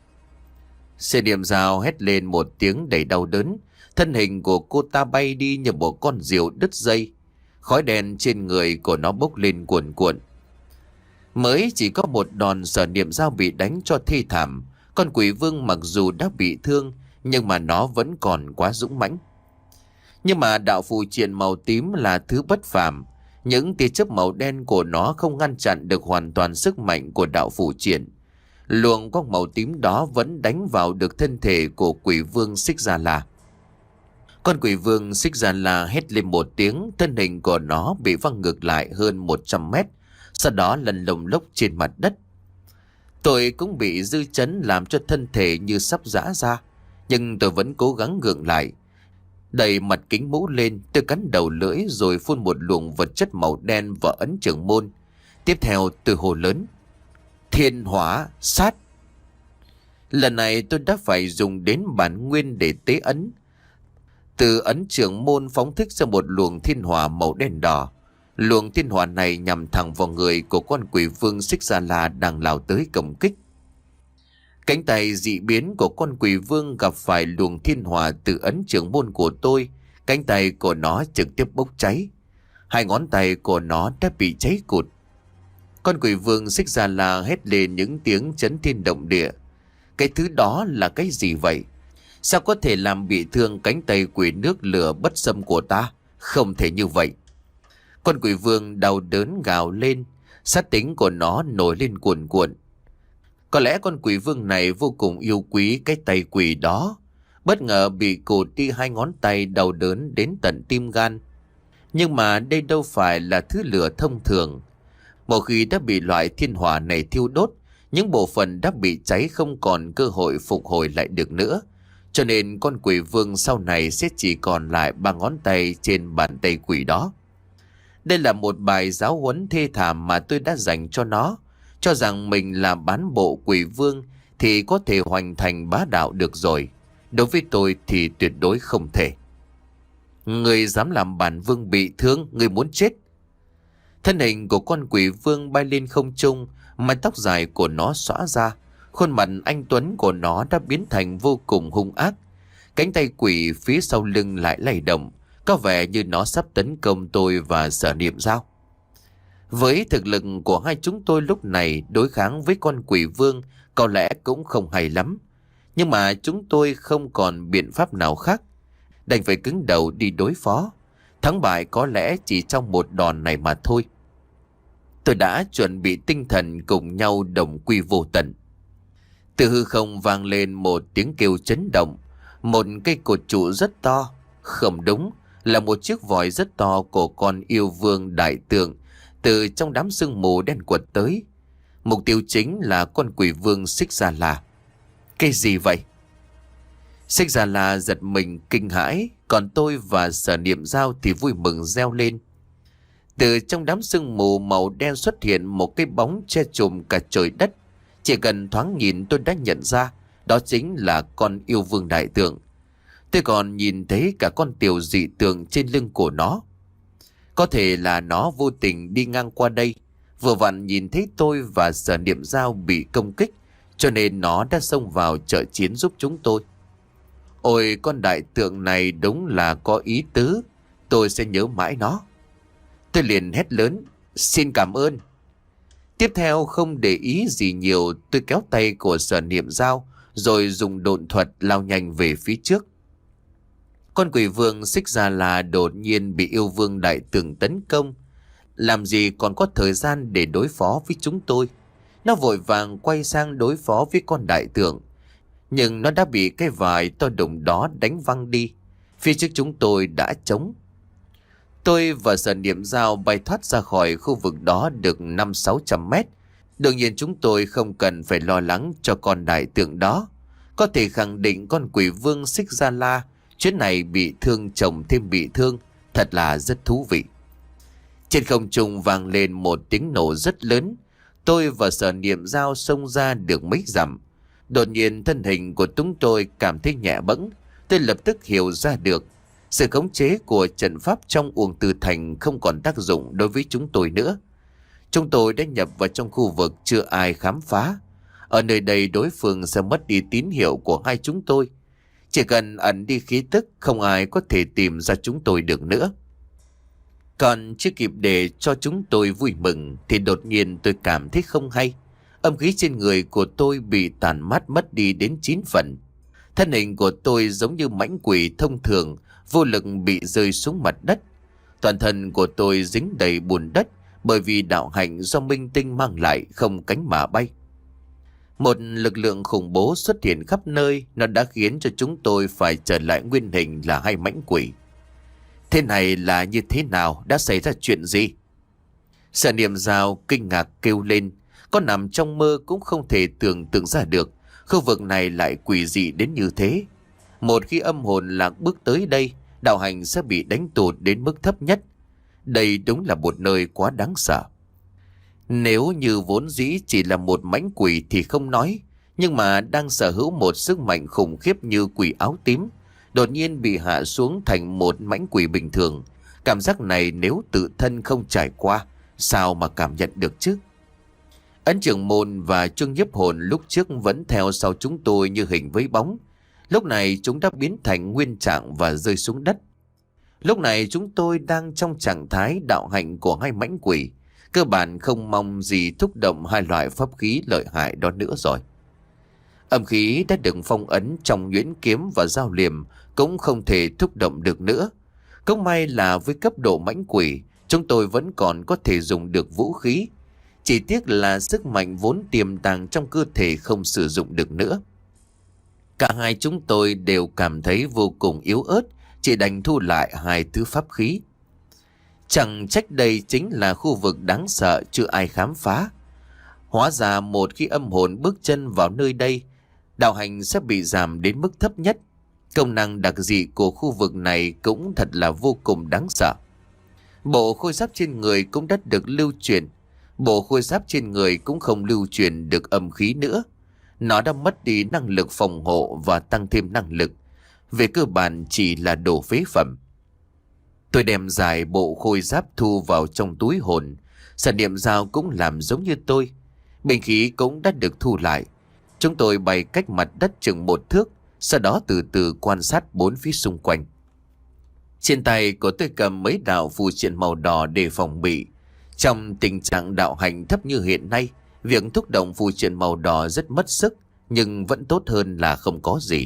Sở Niệm Dao hét lên một tiếng đầy đau đớn, thân hình của cô ta bay đi như một con diều đứt dây. Khói đen trên người của nó bốc lên cuồn cuộn. Mới chỉ có một đòn, Sở Niệm Dao bị đánh cho thê thảm, Con quỷ vương mặc dù đã bị thương, nhưng mà nó vẫn còn quá dũng mãnh. Nhưng mà đạo phù triện màu tím là thứ bất phàm. Những tia chớp màu đen của nó không ngăn chặn được hoàn toàn sức mạnh của đạo phù triện. Luồng quang màu tím đó vẫn đánh vào được thân thể của quỷ vương Xích Gia La. Con quỷ vương Xích Gia La hét lên một tiếng, thân hình của nó bị văng ngược lại hơn một trăm mét, sau đó lăn lồng lốc trên mặt đất. Tôi cũng bị dư chấn làm cho thân thể như sắp giã ra, nhưng tôi vẫn cố gắng gượng lại. Đẩy mặt kính mũ lên, tôi cắn đầu lưỡi rồi phun một luồng vật chất màu đen vào ấn trưởng môn. Tiếp theo tôi hô lớn: Thiên hỏa sát! Lần này tôi đã phải dùng đến bản nguyên để tế ấn. Từ ấn trưởng môn phóng thích ra một luồng thiên hỏa màu đen đỏ. Luồng thiên hỏa này nhằm thẳng vào người của con quỷ vương Xích Gia La đang lao tới công kích. Cánh tay dị biến của con quỷ vương gặp phải luồng thiên hỏa từ ấn trưởng môn của tôi. Cánh tay của nó trực tiếp bốc cháy. Hai ngón tay của nó đã bị cháy cụt. Con quỷ vương Xích Gia La hét lên những tiếng chấn thiên động địa. Cái thứ đó là cái gì vậy? Sao có thể làm bị thương cánh tay quỷ nước lửa bất xâm của ta? Không thể như vậy. Con quỷ vương đau đớn gào lên. Sát tính của nó nổi lên cuồn cuộn. Có lẽ con quỷ vương này vô cùng yêu quý cái tay quỷ đó. Bất ngờ bị cụt đi hai ngón tay, đau đớn đến tận tim gan. Nhưng mà đây đâu phải là thứ lửa thông thường. Một khi đã bị loại thiên hỏa này thiêu đốt, những bộ phận đã bị cháy không còn cơ hội phục hồi lại được nữa. Cho nên con quỷ vương sau này sẽ chỉ còn lại ba ngón tay trên bàn tay quỷ đó. Đây là một bài giáo huấn thê thảm mà tôi đã dành cho nó. Cho rằng mình là bán bộ quỷ vương thì có thể hoành thành bá đạo được rồi. Đối với tôi thì tuyệt đối không thể. Người dám làm bản vương bị thương, người muốn chết. Thân hình của con quỷ vương bay lên không trung, mái tóc dài của nó xõa ra. Khuôn mặt anh tuấn của nó đã biến thành vô cùng hung ác. Cánh tay quỷ phía sau lưng lại lay động, có vẻ như nó sắp tấn công tôi và Sở Niệm Dao. Với thực lực của hai chúng tôi lúc này, đối kháng với con quỷ vương có lẽ cũng không hay lắm. Nhưng mà chúng tôi không còn biện pháp nào khác, đành phải cứng đầu đi đối phó. Thắng bại có lẽ chỉ trong một đòn này mà thôi. Tôi đã chuẩn bị tinh thần cùng nhau đồng quy vô tận. Từ hư không vang lên một tiếng kêu chấn động. Một cây cột trụ rất to, không đúng, là một chiếc vòi rất to của con yêu vương đại tượng từ trong đám sương mù đen quật tới. Mục tiêu chính là con quỷ vương Xích Gia La. Cái gì vậy? Xích Gia La giật mình kinh hãi, còn tôi và Sở Niệm Dao thì vui mừng reo lên. Từ trong đám sương mù màu đen xuất hiện một cái bóng che trùm cả trời đất. Chỉ cần thoáng nhìn tôi đã nhận ra đó chính là con yêu vương đại tượng. Tôi còn nhìn thấy cả con tiểu dị tượng trên lưng của nó. Có thể là nó vô tình đi ngang qua đây, vừa vặn nhìn thấy tôi và Sở Niệm Dao bị công kích, cho nên nó đã xông vào trợ chiến giúp chúng tôi. Ôi, con đại tượng này đúng là có ý tứ, tôi sẽ nhớ mãi nó. Tôi liền hét lớn: Xin cảm ơn. Tiếp theo không để ý gì nhiều, tôi kéo tay của Sở Niệm Dao rồi dùng độn thuật lao nhanh về phía trước. Con quỷ vương Xích Gia La đột nhiên bị yêu vương đại tượng tấn công. Làm gì còn có thời gian để đối phó với chúng tôi. Nó vội vàng quay sang đối phó với con đại tượng. Nhưng nó đã bị cái vải to đùng đó đánh văng đi. Phía trước chúng tôi đã trống. Tôi và Sở Niệm Dao bay thoát ra khỏi khu vực đó được năm sáu trăm mét. Đương nhiên chúng tôi không cần phải lo lắng cho con đại tượng đó. Có thể khẳng định con quỷ vương Xích Gia La chuyến này bị thương chồng thêm bị thương, thật là rất thú vị. Trên không trung vang lên một tiếng nổ rất lớn. Tôi và Sở Niệm Dao xông ra được mấy dặm. Đột nhiên thân hình của chúng tôi cảm thấy nhẹ bẫng. Tôi lập tức hiểu ra được sự khống chế của trận pháp trong Uổng Từ Thành không còn tác dụng đối với chúng tôi nữa. Chúng tôi đã nhập vào trong khu vực chưa ai khám phá. Ở nơi đây đối phương sẽ mất đi tín hiệu của hai chúng tôi. Chỉ cần ẩn đi khí tức, không ai có thể tìm ra chúng tôi được nữa. Còn chưa kịp để cho chúng tôi vui mừng thì đột nhiên tôi cảm thấy không hay. Âm khí trên người của tôi bị tàn mát mất đi đến chín phần. Thân hình của tôi giống như mãnh quỷ thông thường, vô lực bị rơi xuống mặt đất. Toàn thân của tôi dính đầy bùn đất, bởi vì đạo hạnh do minh tinh mang lại không cánh mà bay. Một lực lượng khủng bố xuất hiện khắp nơi, nó đã khiến cho chúng tôi phải trở lại nguyên hình là hai mãnh quỷ. Thế này là như thế nào? Đã xảy ra chuyện gì? Sở Niệm Dao kinh ngạc kêu lên. Có nằm trong mơ cũng không thể tưởng tượng ra được khu vực này lại quỷ dị đến như thế. Một khi âm hồn lạc bước tới đây, đạo hành sẽ bị đánh tụt đến mức thấp nhất. Đây đúng là một nơi quá đáng sợ. Nếu như vốn dĩ chỉ là một mãnh quỷ thì không nói, nhưng mà đang sở hữu một sức mạnh khủng khiếp như quỷ áo tím, đột nhiên bị hạ xuống thành một mãnh quỷ bình thường. Cảm giác này nếu tự thân không trải qua, sao mà cảm nhận được chứ? Ấn Trưởng Môn và Trương Nhiếp Hồn lúc trước vẫn theo sau chúng tôi như hình với bóng. Lúc này chúng đã biến thành nguyên trạng và rơi xuống đất. Lúc này chúng tôi đang trong trạng thái đạo hạnh của hai mãnh quỷ, cơ bản không mong gì thúc động hai loại pháp khí lợi hại đó nữa rồi. Âm khí đã được phong ấn trong nhuyễn kiếm và dao liềm cũng không thể thúc động được nữa. Cũng may là với cấp độ mãnh quỷ, chúng tôi vẫn còn có thể dùng được vũ khí. Chỉ tiếc là sức mạnh vốn tiềm tàng trong cơ thể không sử dụng được nữa. Cả hai chúng tôi đều cảm thấy vô cùng yếu ớt, chỉ đành thu lại hai thứ pháp khí. Chẳng trách đây chính là khu vực đáng sợ chưa ai khám phá. Hóa ra một khi âm hồn bước chân vào nơi đây, đạo hành sẽ bị giảm đến mức thấp nhất. Công năng đặc dị của khu vực này cũng thật là vô cùng đáng sợ. Bộ khôi giáp trên người cũng đã được lưu truyền. Bộ khôi giáp trên người cũng không lưu truyền được âm khí nữa. Nó đã mất đi năng lực phòng hộ và tăng thêm năng lực. Về cơ bản chỉ là đồ phế phẩm. Tôi đem dài bộ khôi giáp thu vào trong túi hồn. Sở Niệm Dao cũng làm giống như tôi. Bình khí cũng đã được thu lại. Chúng tôi bay cách mặt đất chừng một thước, sau đó từ từ quan sát bốn phía xung quanh. Trên tay của tôi cầm mấy đạo phù triện màu đỏ để phòng bị. Trong tình trạng đạo hành thấp như hiện nay, việc thúc động phù triện màu đỏ rất mất sức, nhưng vẫn tốt hơn là không có gì.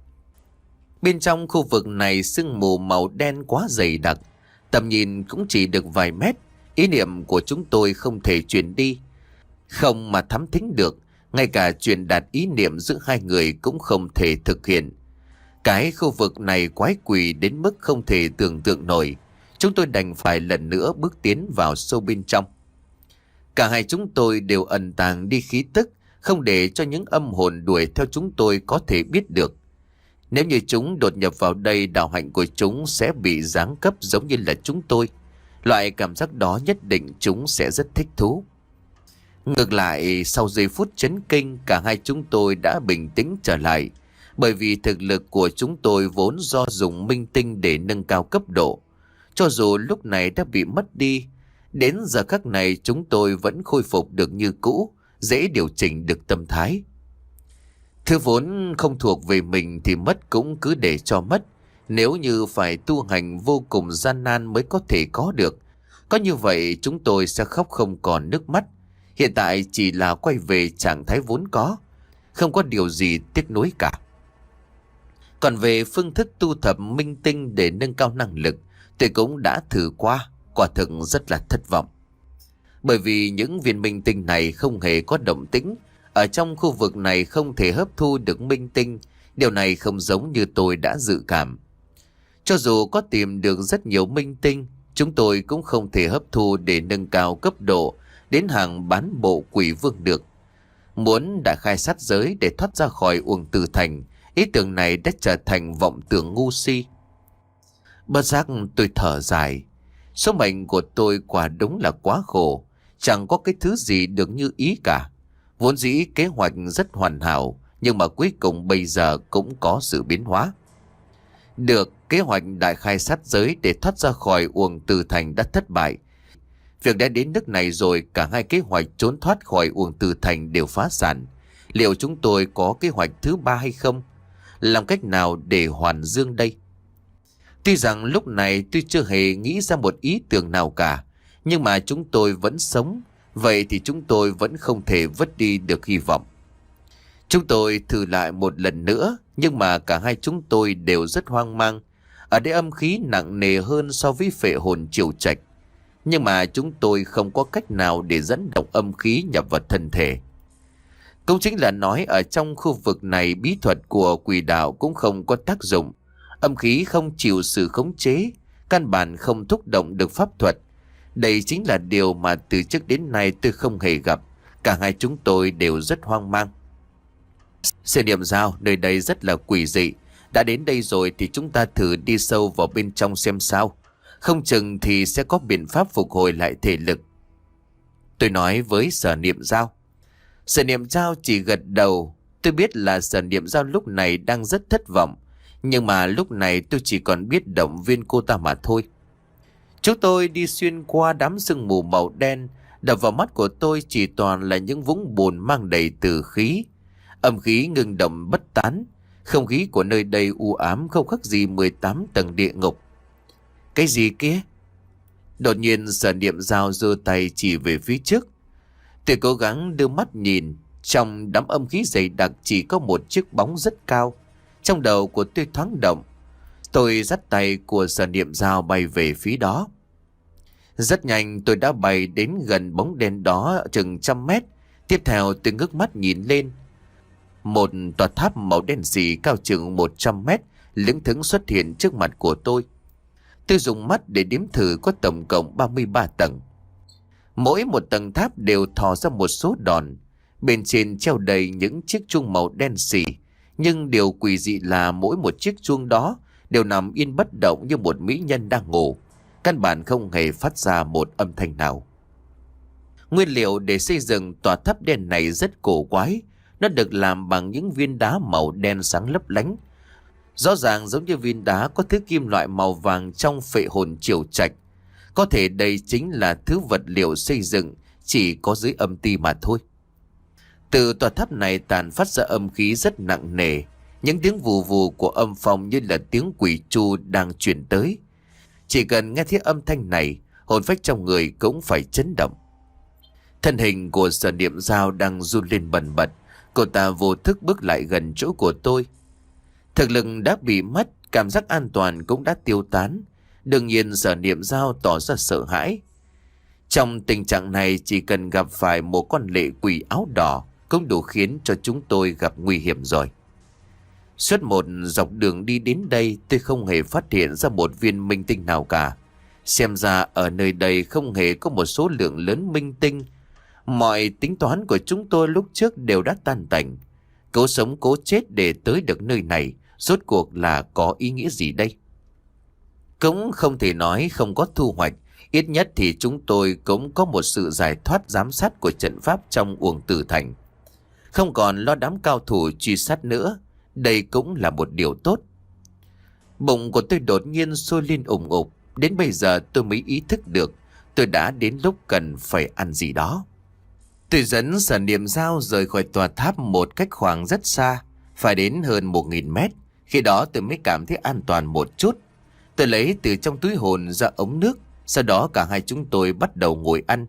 Bên trong khu vực này sương mù màu đen quá dày đặc, tầm nhìn cũng chỉ được vài mét. Ý niệm của chúng tôi không thể truyền đi, không mà thám thính được. Ngay cả truyền đạt ý niệm giữa hai người cũng không thể thực hiện. Cái khu vực này quái quỷ đến mức không thể tưởng tượng nổi. Chúng tôi đành phải lần nữa bước tiến vào sâu bên trong. Cả hai chúng tôi đều ẩn tàng đi khí tức, không để cho những âm hồn đuổi theo chúng tôi có thể biết được. Nếu như chúng đột nhập vào đây, đạo hạnh của chúng sẽ bị giáng cấp giống như là chúng tôi. Loại cảm giác đó nhất định chúng sẽ rất thích thú. Ngược lại, sau giây phút chấn kinh, cả hai chúng tôi đã bình tĩnh trở lại. Bởi vì thực lực của chúng tôi vốn do dùng minh tinh để nâng cao cấp độ. Cho dù lúc này đã bị mất đi, đến giờ khắc này chúng tôi vẫn khôi phục được như cũ, dễ điều chỉnh được tâm thái. Thứ vốn không thuộc về mình thì mất cũng cứ để cho mất. Nếu như phải tu hành vô cùng gian nan mới có thể có được, có như vậy chúng tôi sẽ khóc không còn nước mắt. Hiện tại chỉ là quay về trạng thái vốn có, không có điều gì tiếc nuối cả. Còn về phương thức tu thập minh tinh để nâng cao năng lực, tôi cũng đã thử qua, quả thực rất là thất vọng. Bởi vì những viên minh tinh này không hề có động tĩnh, ở trong khu vực này không thể hấp thu được minh tinh, điều này không giống như tôi đã dự cảm. Cho dù có tìm được rất nhiều minh tinh, chúng tôi cũng không thể hấp thu để nâng cao cấp độ đến hàng bán bộ quỷ vương được. Muốn đã khai sát giới để thoát ra khỏi Uổng Tử Thành, ý tưởng này đã trở thành vọng tưởng ngu si. Bất giác tôi thở dài. Số mệnh của tôi quả đúng là quá khổ, chẳng có cái thứ gì được như ý cả. Vốn dĩ kế hoạch rất hoàn hảo, nhưng mà cuối cùng bây giờ cũng có sự biến hóa. Được, kế hoạch đại khai sát giới để thoát ra khỏi Uổng Tử Thành đã thất bại. Việc đã đến nước này rồi, cả hai kế hoạch trốn thoát khỏi Uổng Tử Thành đều phá sản. Liệu chúng tôi có kế hoạch thứ ba hay không? Làm cách nào để hoàn dương đây? Tuy rằng lúc này tôi chưa hề nghĩ ra một ý tưởng nào cả, nhưng mà chúng tôi vẫn sống Vậy thì chúng tôi vẫn không thể vứt đi được hy vọng. Chúng tôi thử lại một lần nữa, nhưng mà cả hai chúng tôi đều rất hoang mang. Ở đây âm khí nặng nề hơn so với phệ hồn Triều Trạch. Nhưng mà chúng tôi không có cách nào để dẫn động âm khí nhập vào thân thể. Cũng chính là nói ở trong khu vực này bí thuật của quỷ đạo cũng không có tác dụng. Âm khí không chịu sự khống chế, căn bản không thúc động được pháp thuật. Đây chính là điều mà từ trước đến nay tôi không hề gặp. Cả hai chúng tôi đều rất hoang mang. Sư Niệm Giao, nơi đây rất là quỷ dị. Đã đến đây rồi thì chúng ta thử đi sâu vào bên trong xem sao. Không chừng thì sẽ có biện pháp phục hồi lại thể lực. Tôi nói với Sở Niệm Giao. Sở Niệm Giao chỉ gật đầu. Tôi biết là Sở Niệm Giao lúc này đang rất thất vọng. Nhưng mà lúc này tôi chỉ còn biết động viên cô ta mà thôi. Chúng tôi đi xuyên qua đám sương mù màu đen. Đập vào mắt của tôi chỉ toàn là những vũng bùn mang đầy tử khí. Âm khí ngừng động bất tán. Không khí của nơi đây u ám không khác gì mười tám tầng địa ngục. Cái gì kia? Đột nhiên Sở Niệm Giao giơ tay chỉ về phía trước. Tôi cố gắng đưa mắt nhìn. Trong đám âm khí dày đặc chỉ có một chiếc bóng rất cao. Trong đầu của tôi thoáng động. Tôi dắt tay của Sở Niệm Giao bay về phía đó. Rất nhanh tôi đã bay đến gần bóng đen đó chừng trăm mét. Tiếp theo tôi ngước mắt nhìn lên. Một tòa tháp màu đen xì cao chừng một trăm mét lững thững xuất hiện trước mặt của tôi. Tôi dùng mắt để đếm thử có tổng cộng ba mươi ba tầng. Mỗi một tầng tháp đều thò ra một số đòn. Bên trên treo đầy những chiếc chuông màu đen xì. Nhưng điều quỷ dị là mỗi một chiếc chuông đó đều nằm yên bất động như một mỹ nhân đang ngủ. Căn bản không hề phát ra một âm thanh nào. Nguyên liệu để xây dựng tòa tháp đen này rất cổ quái. Nó được làm bằng những viên đá màu đen sáng lấp lánh. Rõ ràng giống như viên đá có thứ kim loại màu vàng trong phệ hồn Triều Trạch. Có thể đây chính là thứ vật liệu xây dựng chỉ có dưới âm ti mà thôi. Từ tòa tháp này tàn phát ra âm khí rất nặng nề. Những tiếng vù vù của âm phong như là tiếng quỷ tru đang truyền tới. Chỉ cần nghe thấy âm thanh này, hồn phách trong người cũng phải chấn động. Thân hình của Sở Niệm Giao đang run lên bần bật. Cô ta vô thức bước lại gần chỗ của tôi. Thực lực đã bị mất, cảm giác an toàn cũng đã tiêu tán. Đương nhiên Sở Niệm Giao tỏ ra sợ hãi. Trong tình trạng này chỉ cần gặp phải một con lệ quỷ áo đỏ cũng đủ khiến cho chúng tôi gặp nguy hiểm rồi. Suốt một dọc đường đi đến đây tôi không hề phát hiện ra một viên minh tinh nào cả. Xem ra ở nơi đây không hề có một số lượng lớn minh tinh. Mọi tính toán của chúng tôi lúc trước đều đã tan tành. Cố sống cố chết để tới được nơi này rốt cuộc là có ý nghĩa gì đây? Cũng không thể nói không có thu hoạch. Ít nhất thì chúng tôi cũng có một sự giải thoát giám sát của trận pháp trong Uổng Tử Thành. Không còn lo đám cao thủ truy sát nữa. Đây cũng là một điều tốt. Bụng của tôi đột nhiên sôi lên ủng ục. Đến bây giờ tôi mới ý thức được tôi đã đến lúc cần phải ăn gì đó. Tôi dẫn Sở Niệm Giao rời khỏi tòa tháp một cách khoảng rất xa, phải đến hơn một nghìn mét. Khi đó tôi mới cảm thấy an toàn một chút. Tôi lấy từ trong túi hồn ra ống nước. Sau đó cả hai chúng tôi bắt đầu ngồi ăn.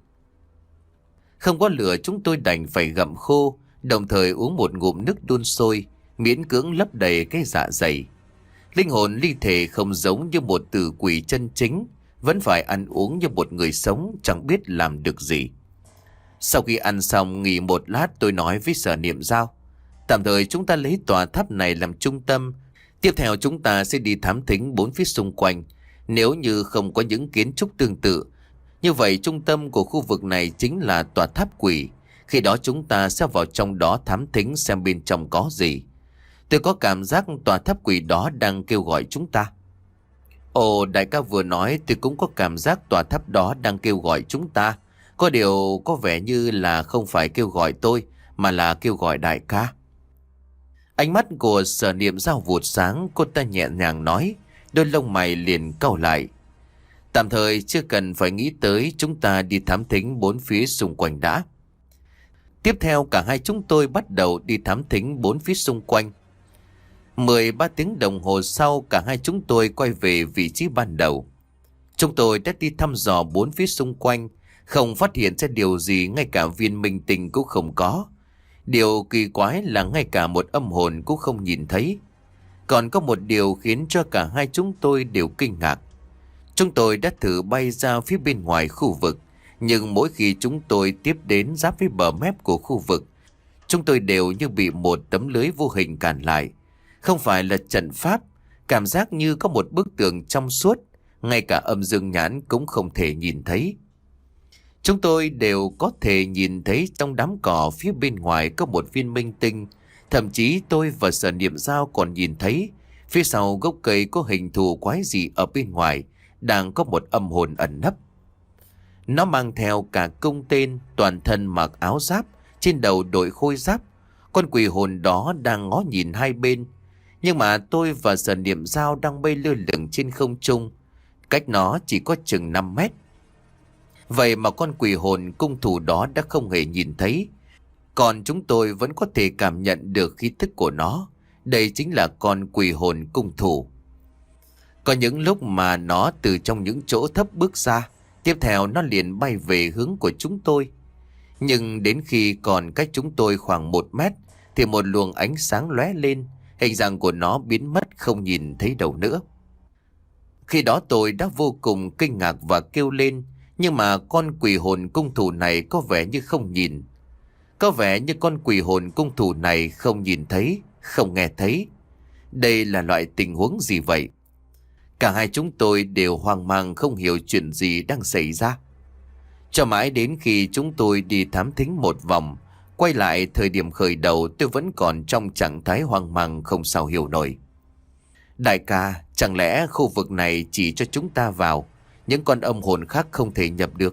Không có lửa chúng tôi đành phải gặm khô, đồng thời uống một ngụm nước đun sôi, miễn cưỡng lấp đầy cái dạ dày. Linh hồn ly thể không giống như một tử quỷ chân chính, vẫn phải ăn uống như một người sống chẳng biết làm được gì. Sau khi ăn xong nghỉ một lát tôi nói với Sở Niệm Giao. Tạm thời chúng ta lấy tòa tháp này làm trung tâm. Tiếp theo chúng ta sẽ đi thám thính bốn phía xung quanh. Nếu như không có những kiến trúc tương tự, như vậy trung tâm của khu vực này chính là tòa tháp quỷ. Khi đó chúng ta sẽ vào trong đó thám thính xem bên trong có gì. Tôi có cảm giác tòa tháp quỷ đó đang kêu gọi chúng ta. Ồ, đại ca vừa nói tôi cũng có cảm giác tòa tháp đó đang kêu gọi chúng ta. Có điều có vẻ như là không phải kêu gọi tôi, mà là kêu gọi đại ca. Ánh mắt của Sở Niệm Giao vụt sáng, cô ta nhẹ nhàng nói, đôi lông mày liền cau lại. Tạm thời chưa cần phải nghĩ tới, chúng ta đi thám thính bốn phía xung quanh đã. Tiếp theo cả hai chúng tôi bắt đầu đi thám thính bốn phía xung quanh. mười ba tiếng đồng hồ sau cả hai chúng tôi quay về vị trí ban đầu. Chúng tôi đã đi thăm dò bốn phía xung quanh, Không phát hiện ra điều gì, ngay cả viên minh tinh cũng không có. Điều kỳ quái là ngay cả một âm hồn cũng không nhìn thấy. Còn có một điều khiến cho cả hai chúng tôi đều kinh ngạc. Chúng tôi đã thử bay ra phía bên ngoài khu vực, nhưng mỗi khi chúng tôi tiếp đến giáp với bờ mép của khu vực, chúng tôi đều như bị một tấm lưới vô hình cản lại. Không phải là trận pháp, cảm giác như có một bức tường trong suốt, ngay cả âm dương nhãn cũng không thể nhìn thấy. Chúng tôi đều có thể nhìn thấy trong đám cỏ phía bên ngoài có một viên minh tinh. Thậm chí tôi và Sở Niệm Dao còn nhìn thấy phía sau gốc cây có hình thù quái dị ở bên ngoài đang có một âm hồn ẩn nấp. Nó mang theo cả cung tên, toàn thân mặc áo giáp, trên đầu đội khôi giáp. Con quỷ hồn đó đang ngó nhìn hai bên, nhưng mà tôi và Sở Niệm Dao đang bay lơ lửng trên không trung, cách nó chỉ có chừng năm mét. Vậy mà con quỷ hồn cung thủ đó đã không hề nhìn thấy, còn chúng tôi vẫn có thể cảm nhận được khí tức của nó. Đây chính là con quỷ hồn cung thủ. Có những lúc mà nó từ trong những chỗ thấp bước ra, tiếp theo nó liền bay về hướng của chúng tôi. Nhưng đến khi còn cách chúng tôi khoảng một mét thì một luồng ánh sáng lóe lên, hình dạng của nó biến mất không nhìn thấy đâu nữa. Khi đó tôi đã vô cùng kinh ngạc và kêu lên, nhưng mà con quỷ hồn cung thủ này có vẻ như không nhìn. Có vẻ như con quỷ hồn cung thủ này không nhìn thấy, không nghe thấy. Đây là loại tình huống gì vậy? Cả hai chúng tôi đều hoang mang không hiểu chuyện gì đang xảy ra. Cho mãi đến khi chúng tôi đi thám thính một vòng, quay lại thời điểm khởi đầu, tôi vẫn còn trong trạng thái hoang mang không sao hiểu nổi. Đại ca, chẳng lẽ khu vực này chỉ cho chúng ta vào, những con âm hồn khác không thể nhập được?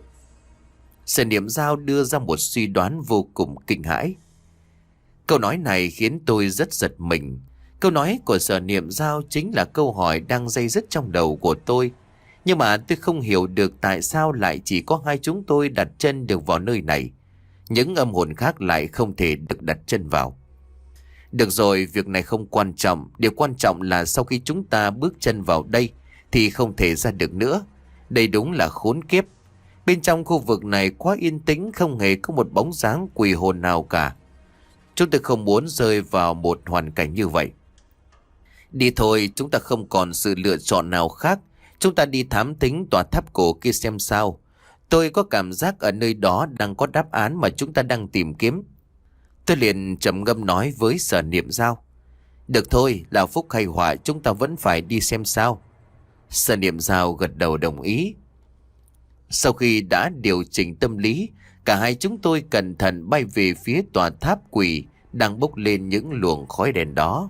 Sở Niệm Dao đưa ra một suy đoán vô cùng kinh hãi. Câu nói này khiến tôi rất giật mình. Câu nói của Sở Niệm Dao chính là câu hỏi đang day dứt trong đầu của tôi. Nhưng mà tôi không hiểu được tại sao lại chỉ có hai chúng tôi đặt chân được vào nơi này. Những âm hồn khác lại không thể được đặt chân vào. Được rồi, việc này không quan trọng. Điều quan trọng là sau khi chúng ta bước chân vào đây thì không thể ra được nữa. Đây đúng là khốn kiếp. Bên trong khu vực này quá yên tĩnh, không hề có một bóng dáng quỷ hồn nào cả. Chúng tôi không muốn rơi vào một hoàn cảnh như vậy. Đi thôi, chúng ta không còn sự lựa chọn nào khác. Chúng ta đi thám thính tòa tháp cổ kia xem sao. Tôi có cảm giác ở nơi đó đang có đáp án mà chúng ta đang tìm kiếm. Tôi liền trầm ngâm nói với Sở Niệm Dao. Được thôi, là phúc hay họa chúng ta vẫn phải đi xem sao. Sở Niệm Dao gật đầu đồng ý. Sau khi đã điều chỉnh tâm lý, cả hai chúng tôi cẩn thận bay về phía tòa tháp quỷ đang bốc lên những luồng khói đèn đó.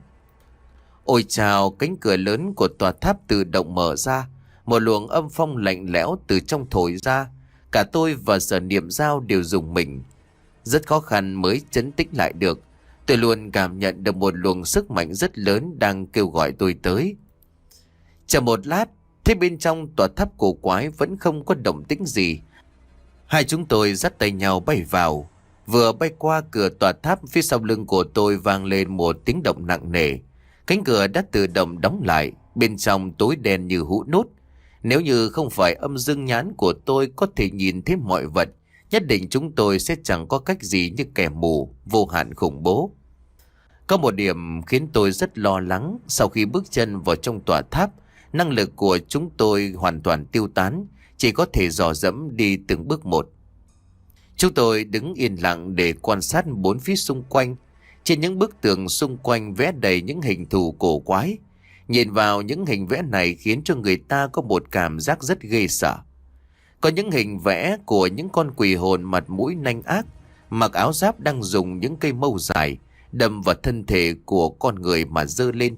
Ôi chào, cánh cửa lớn của tòa tháp tự động mở ra, một luồng âm phong lạnh lẽo từ trong thổi ra. Cả tôi và Sở Niệm Dao đều rùng mình. Rất khó khăn mới trấn tĩnh lại được. Tôi luôn cảm nhận được một luồng sức mạnh rất lớn đang kêu gọi tôi tới. Chờ một lát, thế bên trong tòa tháp cổ quái vẫn không có động tĩnh gì. Hai chúng tôi dắt tay nhau bay vào. Vừa bay qua cửa tòa tháp, phía sau lưng của tôi vang lên một tiếng động nặng nề. Cánh cửa đã tự động đóng lại, bên trong tối đen như hũ nút. Nếu như không phải âm dương nhãn của tôi có thể nhìn thấy mọi vật, nhất định chúng tôi sẽ chẳng có cách gì như kẻ mù, vô hạn khủng bố. Có một điểm khiến tôi rất lo lắng. Sau khi bước chân vào trong tòa tháp, năng lực của chúng tôi hoàn toàn tiêu tán, chỉ có thể dò dẫm đi từng bước một. Chúng tôi đứng yên lặng để quan sát bốn phía xung quanh. Trên những bức tường xung quanh vẽ đầy những hình thù cổ quái. Nhìn vào những hình vẽ này khiến cho người ta có một cảm giác rất ghê sợ. Có những hình vẽ của những con quỷ hồn mặt mũi nanh ác, mặc áo giáp đang dùng những cây mâu dài đâm vào thân thể của con người mà giơ lên.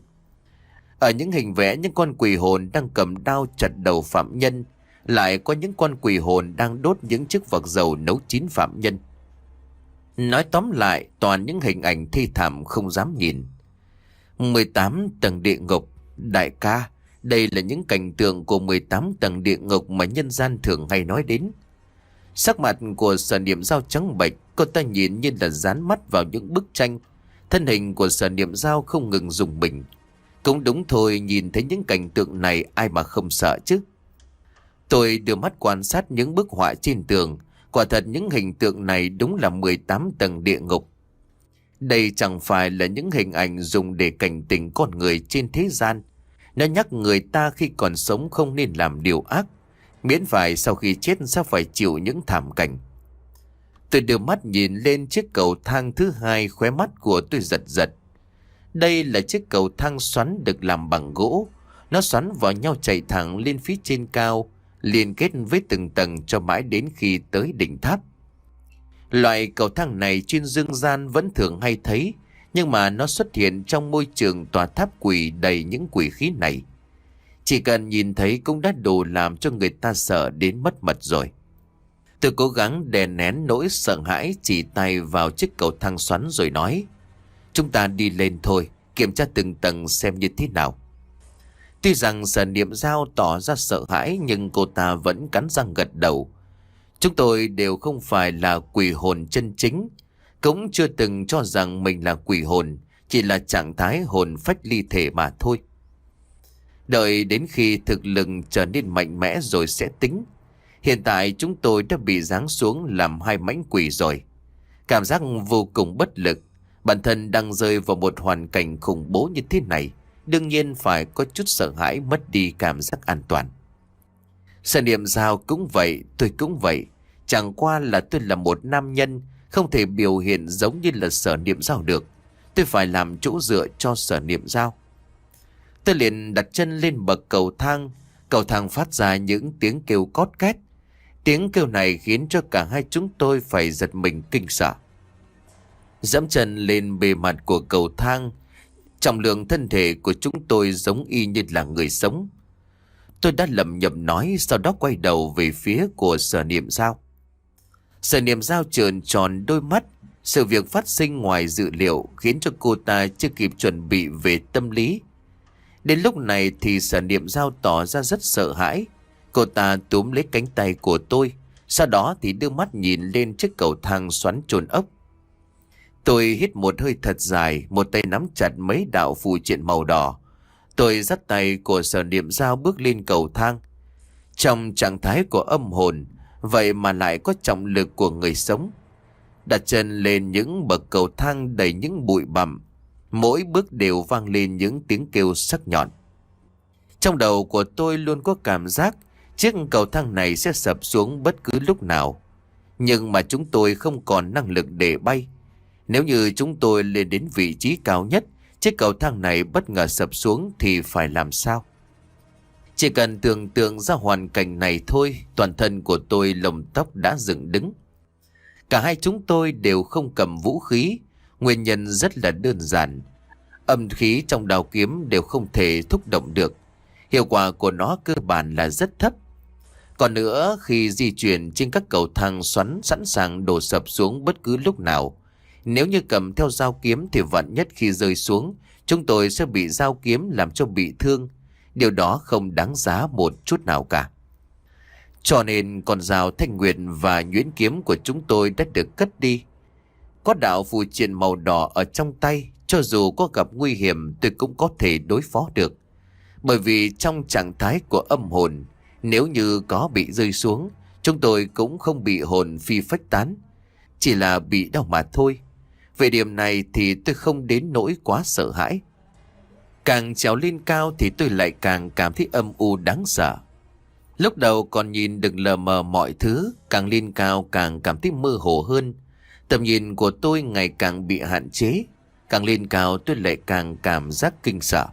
Ở những hình vẽ những con quỷ hồn đang cầm đao chặt đầu phạm nhân, lại có những con quỷ hồn đang đốt những chiếc vạc dầu nấu chín phạm nhân. Nói tóm lại, toàn những hình ảnh thi thảm không dám nhìn. mười tám tầng địa ngục. Đại ca, đây là những cảnh tượng của mười tám tầng địa ngục mà nhân gian thường hay nói đến. Sắc mặt của Sở Niệm Dao trắng bệch, cô ta nhìn như là dán mắt vào những bức tranh. Thân hình của Sở Niệm Dao không ngừng rùng mình. Cũng đúng thôi, nhìn thấy những cảnh tượng này ai mà không sợ chứ. Tôi đưa mắt quan sát những bức họa trên tường. Quả thật những hình tượng này đúng là mười tám tầng địa ngục. Đây chẳng phải là những hình ảnh dùng để cảnh tỉnh con người trên thế gian. Nó nhắc người ta khi còn sống không nên làm điều ác, miễn phải sau khi chết sẽ phải chịu những thảm cảnh. Tôi đưa mắt nhìn lên chiếc cầu thang thứ hai, khóe mắt của tôi giật giật. Đây là chiếc cầu thang xoắn được làm bằng gỗ. Nó xoắn vào nhau chạy thẳng lên phía trên cao, liên kết với từng tầng cho mãi đến khi tới đỉnh tháp. Loại cầu thang này trên dương gian vẫn thường hay thấy, nhưng mà nó xuất hiện trong môi trường tòa tháp quỷ đầy những quỷ khí này. Chỉ cần nhìn thấy cũng đã đủ làm cho người ta sợ đến mất mật rồi. Tôi cố gắng đè nén nỗi sợ hãi, chỉ tay vào chiếc cầu thang xoắn rồi nói: chúng ta đi lên thôi, kiểm tra từng tầng xem như thế nào. Tuy rằng Sở Niệm Dao tỏ ra sợ hãi, nhưng cô ta vẫn cắn răng gật đầu. Chúng tôi đều không phải là quỷ hồn chân chính, cũng chưa từng cho rằng mình là quỷ hồn, chỉ là trạng thái hồn phách ly thể mà thôi. Đợi đến khi thực lực trở nên mạnh mẽ rồi sẽ tính. Hiện tại chúng tôi đã bị giáng xuống làm hai mãnh quỷ rồi. Cảm giác vô cùng bất lực. Bản thân đang rơi vào một hoàn cảnh khủng bố như thế này, đương nhiên phải có chút sợ hãi, mất đi cảm giác an toàn. Sở Niệm Dao cũng vậy, tôi cũng vậy. Chẳng qua là tôi là một nam nhân, không thể biểu hiện giống như là Sở Niệm Dao được. Tôi phải làm chỗ dựa cho Sở Niệm Dao. Tôi liền đặt chân lên bậc cầu thang. Cầu thang phát ra những tiếng kêu cót két. Tiếng kêu này khiến cho cả hai chúng tôi phải giật mình kinh sợ. Dẫm chân lên bề mặt của cầu thang, trọng lượng thân thể của chúng tôi giống y như là người sống. Tôi đã lẩm nhẩm nói, sau đó quay đầu về phía của Sở Niệm Dao. Sở Niệm Dao trợn tròn đôi mắt. Sự việc phát sinh ngoài dự liệu khiến cho cô ta chưa kịp chuẩn bị về tâm lý. Đến lúc này thì Sở Niệm Dao tỏ ra rất sợ hãi. Cô ta túm lấy cánh tay của tôi, sau đó thì đưa mắt nhìn lên chiếc cầu thang xoắn chồn ốc. Tôi hít một hơi thật dài, một tay nắm chặt mấy đạo phù triện màu đỏ. Tôi dắt tay của Sở Niệm Dao bước lên cầu thang. Trong trạng thái của âm hồn, vậy mà lại có trọng lực của người sống. Đặt chân lên những bậc cầu thang đầy những bụi bặm, mỗi bước đều vang lên những tiếng kêu sắc nhọn. Trong đầu của tôi luôn có cảm giác chiếc cầu thang này sẽ sập xuống bất cứ lúc nào. Nhưng mà chúng tôi không còn năng lực để bay. Nếu như chúng tôi lên đến vị trí cao nhất, chiếc cầu thang này bất ngờ sập xuống thì phải làm sao? Chỉ cần tưởng tượng ra hoàn cảnh này thôi, toàn thân của tôi lông tóc đã dựng đứng. Cả hai chúng tôi đều không cầm vũ khí, nguyên nhân rất là đơn giản. Âm khí trong đao kiếm đều không thể thúc động được. Hiệu quả của nó cơ bản là rất thấp. Còn nữa, khi di chuyển trên các cầu thang xoắn sẵn sàng đổ sập xuống bất cứ lúc nào, nếu như cầm theo dao kiếm thì vạn nhất khi rơi xuống, chúng tôi sẽ bị dao kiếm làm cho bị thương. Điều đó không đáng giá một chút nào cả. Cho nên con dao Thanh Nguyệt và nhuyễn kiếm của chúng tôi đã được cất đi. Có đạo phù triện màu đỏ ở trong tay, cho dù có gặp nguy hiểm tôi cũng có thể đối phó được. Bởi vì trong trạng thái của âm hồn, nếu như có bị rơi xuống, chúng tôi cũng không bị hồn phi phách tán, chỉ là bị đau mà thôi. Về điểm này thì tôi không đến nỗi quá sợ hãi. Càng trèo lên cao thì tôi lại càng cảm thấy âm u đáng sợ. Lúc đầu còn nhìn được lờ mờ mọi thứ, càng lên cao càng cảm thấy mơ hồ hơn. Tầm nhìn của tôi ngày càng bị hạn chế. Càng lên cao tôi lại càng cảm giác kinh sợ.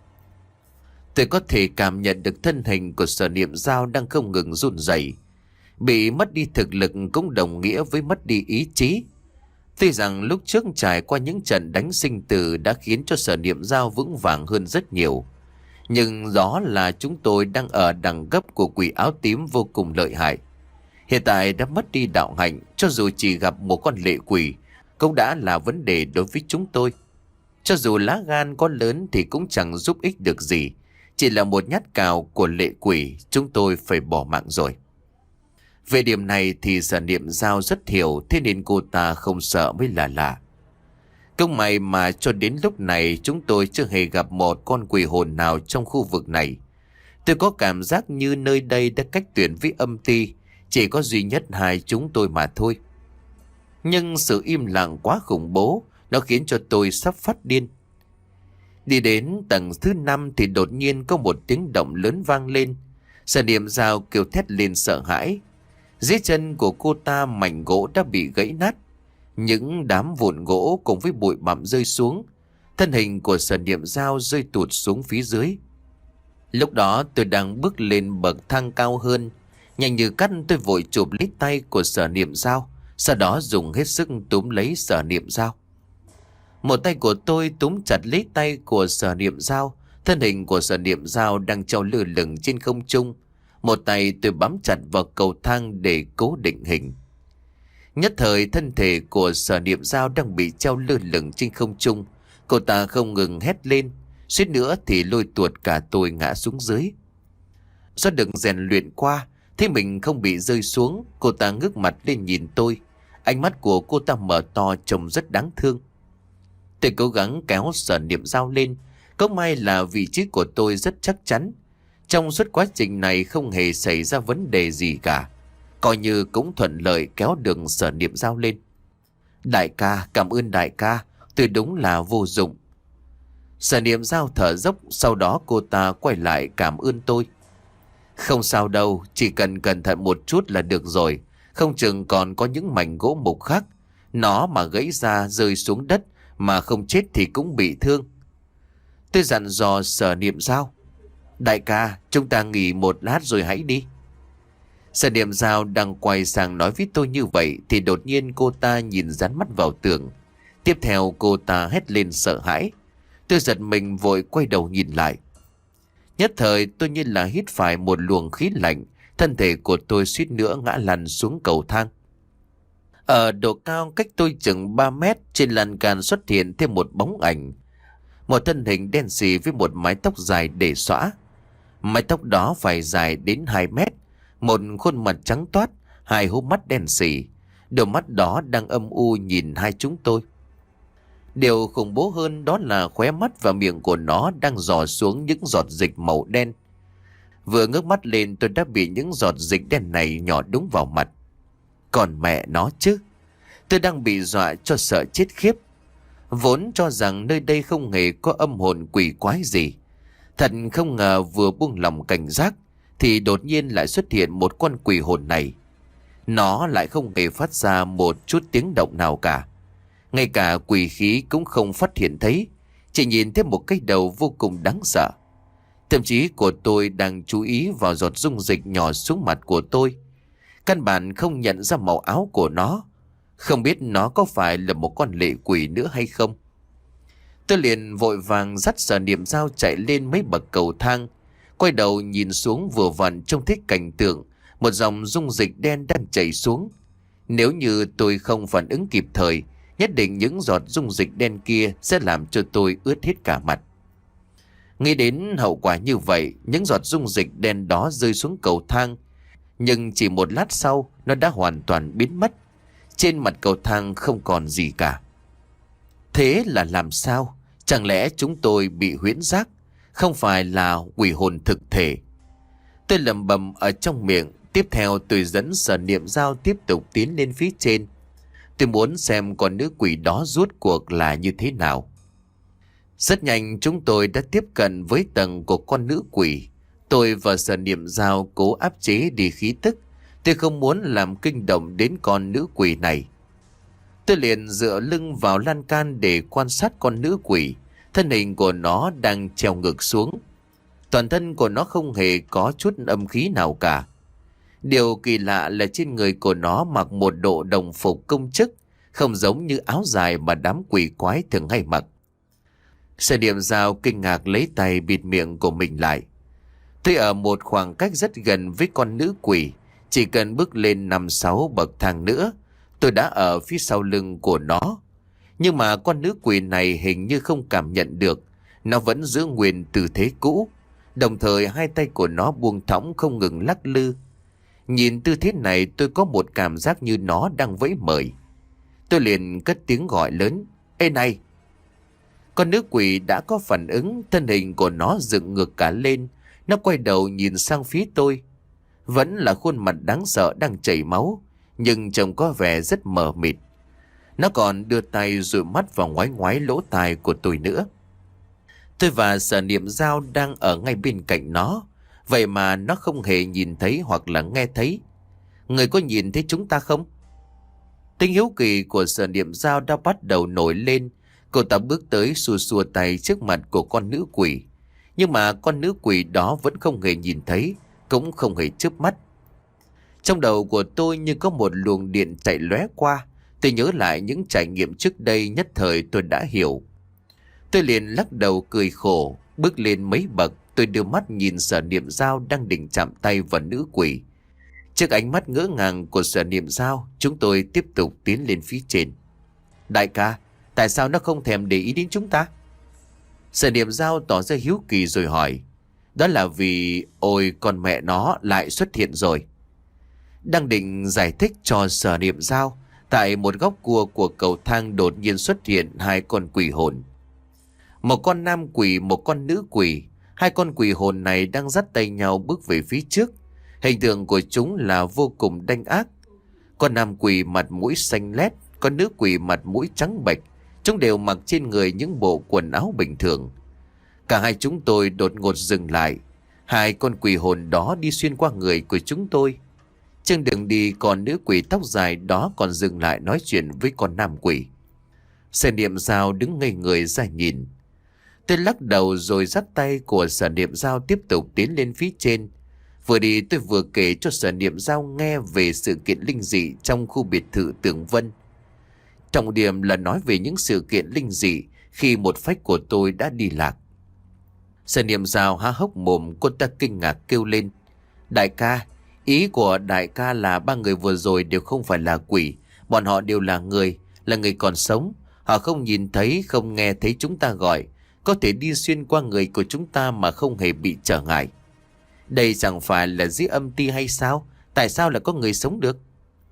Tôi có thể cảm nhận được thân hình của Sở Niệm Dao đang không ngừng run rẩy. Bị mất đi thực lực cũng đồng nghĩa với mất đi ý chí. Tuy rằng lúc trước trải qua những trận đánh sinh tử đã khiến cho Sở Niệm Dao vững vàng hơn rất nhiều, nhưng đó là chúng tôi đang ở đẳng cấp của quỷ áo tím vô cùng lợi hại. Hiện tại đã mất đi đạo hạnh, cho dù chỉ gặp một con lệ quỷ cũng đã là vấn đề đối với chúng tôi. Cho dù lá gan có lớn thì cũng chẳng giúp ích được gì. Chỉ là một nhát cào của lệ quỷ, chúng tôi phải bỏ mạng rồi. Về điểm này thì Sở Niệm Dao rất hiểu, thế nên cô ta không sợ mới là lạ. Công may mà cho đến lúc này chúng tôi chưa hề gặp một con quỷ hồn nào trong khu vực này. Tôi có cảm giác như nơi đây đã cách tuyệt với âm ti, Chỉ có duy nhất hai chúng tôi mà thôi. Nhưng sự im lặng quá khủng bố, nó khiến cho tôi sắp phát điên. Đi đến tầng thứ năm thì đột nhiên có một tiếng động lớn vang lên. Sở Niệm Dao kêu thét lên sợ hãi. Dưới chân của cô ta mảnh gỗ đã bị gãy nát. Những đám vụn gỗ cùng với bụi bặm rơi xuống. Thân hình của Sở Niệm Dao rơi tụt xuống phía dưới. Lúc đó tôi đang bước lên bậc thang cao hơn. Nhanh như cắt tôi vội chụp lấy tay của Sở Niệm Dao, sau đó dùng hết sức túm lấy Sở Niệm Dao. Một tay của tôi túm chặt lấy tay của Sở Niệm Dao. Thân hình của Sở Niệm Dao đang treo lơ lửng trên không trung. Một tay tôi bám chặt vào cầu thang để cố định hình. Nhất thời thân thể của Sở Niệm Dao đang bị treo lơ lửng trên không trung. Cô ta không ngừng hét lên, suýt nữa thì lôi tuột cả tôi ngã xuống dưới. Do được rèn luyện qua, thấy mình không bị rơi xuống, cô ta ngước mặt lên nhìn tôi. Ánh mắt của cô ta mở to trông rất đáng thương. Tôi cố gắng kéo Sở Niệm Dao lên. Có may là vị trí của tôi rất chắc chắn. Trong suốt quá trình này không hề xảy ra vấn đề gì cả. Coi như cũng thuận lợi kéo được Sở Niệm Dao lên. Đại ca, cảm ơn đại ca, tôi đúng là vô dụng. Sở Niệm Dao thở dốc, sau đó cô ta quay lại cảm ơn tôi. Không sao đâu, chỉ cần cẩn thận một chút là được rồi. Không chừng còn có những mảnh gỗ mục khác. Nó mà gãy ra rơi xuống đất mà không chết thì cũng bị thương. Tôi dặn dò Sở Niệm Dao. Đại ca, chúng ta nghỉ một lát rồi hãy đi. Sở Niệm Dao đang quay sang nói với tôi như vậy thì đột nhiên cô ta nhìn dán mắt vào tường. Tiếp theo cô ta hét lên sợ hãi. Tôi giật mình vội quay đầu nhìn lại. Nhất thời tôi như là hít phải một luồng khí lạnh. Thân thể của tôi suýt nữa ngã lăn xuống cầu thang. Ở độ cao cách tôi chừng ba mét, trên lan can xuất hiện thêm một bóng ảnh. Một thân hình đen xì với một mái tóc dài để xõa. Mái tóc đó phải dài đến hai mét. Một khuôn mặt trắng toát, hai hốc mắt đen xì. Đôi mắt đó đang âm u nhìn hai chúng tôi. Điều khủng bố hơn đó là khóe mắt và miệng của nó đang rò xuống những giọt dịch màu đen. Vừa ngước mắt lên tôi đã bị những giọt dịch đen này nhỏ đúng vào mặt. Còn mẹ nó chứ. Tôi đang bị dọa cho sợ chết khiếp. Vốn cho rằng nơi đây không hề có âm hồn quỷ quái gì. Thật không ngờ vừa buông lòng cảnh giác thì đột nhiên lại xuất hiện một con quỷ hồn này. Nó lại không hề phát ra một chút tiếng động nào cả. Ngay cả quỷ khí cũng không phát hiện thấy. Chỉ nhìn thấy một cái đầu vô cùng đáng sợ. Thậm chí của tôi đang chú ý vào giọt dung dịch nhỏ xuống mặt của tôi. Căn bản không nhận ra màu áo của nó. Không biết nó có phải là một con lệ quỷ nữa hay không. Tôi liền vội vàng dắt Sở Niệm Dao chạy lên mấy bậc cầu thang. Quay đầu nhìn xuống vừa vặn trông thấy cảnh tượng một dòng dung dịch đen đang chảy xuống. Nếu như tôi không phản ứng kịp thời, nhất định những giọt dung dịch đen kia sẽ làm cho tôi ướt hết cả mặt. Nghĩ đến hậu quả như vậy, những giọt dung dịch đen đó rơi xuống cầu thang. Nhưng chỉ một lát sau, nó đã hoàn toàn biến mất. Trên mặt cầu thang không còn gì cả. Thế là làm sao? Chẳng lẽ chúng tôi bị huyễn giác? Không phải là quỷ hồn thực thể? Tôi lẩm bẩm ở trong miệng. Tiếp theo tôi dẫn Sở Niệm Dao tiếp tục tiến lên phía trên. Tôi muốn xem con nữ quỷ đó rốt cuộc là như thế nào. Rất nhanh chúng tôi đã tiếp cận với tầng của con nữ quỷ. Tôi và Sở Niệm Dao cố áp chế đi khí tức. Tôi không muốn làm kinh động đến con nữ quỷ này. Tôi liền dựa lưng vào lan can để quan sát con nữ quỷ. Thân hình của nó đang treo ngược xuống. Toàn thân của nó không hề có chút âm khí nào cả. Điều kỳ lạ là trên người của nó mặc một bộ đồng phục công chức, không giống như áo dài mà đám quỷ quái thường hay mặc. Sở Niệm Dao kinh ngạc lấy tay bịt miệng của mình lại. Tôi ở một khoảng cách rất gần với con nữ quỷ. Chỉ cần bước lên năm sáu bậc thang nữa, tôi đã ở phía sau lưng của nó. Nhưng mà con nữ quỷ này hình như không cảm nhận được. Nó vẫn giữ nguyên tư thế cũ. Đồng thời hai tay của nó buông thõng không ngừng lắc lư. Nhìn tư thế này tôi có một cảm giác như nó đang vẫy mời. Tôi liền cất tiếng gọi lớn. Ê này! Con nữ quỷ đã có phản ứng. Thân hình của nó dựng ngược cả lên. Nó quay đầu nhìn sang phía tôi. Vẫn là khuôn mặt đáng sợ đang chảy máu, nhưng trông có vẻ rất mờ mịt. Nó còn đưa tay dụi mắt vào ngoái ngoái lỗ tai của tôi nữa. Tôi và Sở Niệm Dao đang ở ngay bên cạnh nó, vậy mà nó không hề nhìn thấy hoặc là nghe thấy. Người có nhìn thấy chúng ta không? Tính hiếu kỳ của Sở Niệm Dao đã bắt đầu nổi lên. Cô ta bước tới xua xua tay trước mặt của con nữ quỷ. Nhưng mà con nữ quỷ đó vẫn không hề nhìn thấy, cũng không hề chớp mắt. Trong đầu của tôi như có một luồng điện chạy lóe qua. Tôi nhớ lại những trải nghiệm trước đây, nhất thời tôi đã hiểu. Tôi liền lắc đầu cười khổ, bước lên mấy bậc. Tôi đưa mắt nhìn Sở Niệm Dao đang định chạm tay vào nữ quỷ. Trước ánh mắt ngỡ ngàng của Sở Niệm Dao, chúng tôi tiếp tục tiến lên phía trên. Đại ca, tại sao nó không thèm để ý đến chúng ta? Sở Niệm Dao tỏ ra hiếu kỳ rồi hỏi. Đó là vì, ôi con mẹ nó lại xuất hiện rồi. Đang định giải thích cho Sở Niệm Dao, tại một góc cua của cầu thang đột nhiên xuất hiện hai con quỷ hồn. Một con nam quỷ, một con nữ quỷ. Hai con quỷ hồn này đang dắt tay nhau bước về phía trước. Hình tượng của chúng là vô cùng đanh ác. Con nam quỷ mặt mũi xanh lét, con nữ quỷ mặt mũi trắng bệch. Chúng đều mặc trên người những bộ quần áo bình thường. Cả hai chúng tôi đột ngột dừng lại. Hai con quỷ hồn đó đi xuyên qua người của chúng tôi. Trên đường đi, con nữ quỷ tóc dài đó còn dừng lại nói chuyện với con nam quỷ. Sở Niệm Dao đứng ngây người ra nhìn. Tôi lắc đầu rồi dắt tay của Sở Niệm Dao tiếp tục tiến lên phía trên. Vừa đi tôi vừa kể cho Sở Niệm Dao nghe về sự kiện linh dị trong khu biệt thự Tường Vân. Trọng điểm là nói về những sự kiện linh dị khi một phách của tôi đã đi lạc. Sở Niệm Dao há hốc mồm, cô ta kinh ngạc kêu lên. Đại ca, ý của đại ca là ba người vừa rồi đều không phải là quỷ. Bọn họ đều là người, là người còn sống. Họ không nhìn thấy, không nghe thấy chúng ta gọi. Có thể đi xuyên qua người của chúng ta mà không hề bị trở ngại. Đây chẳng phải là dưới âm ti hay sao? Tại sao lại có người sống được?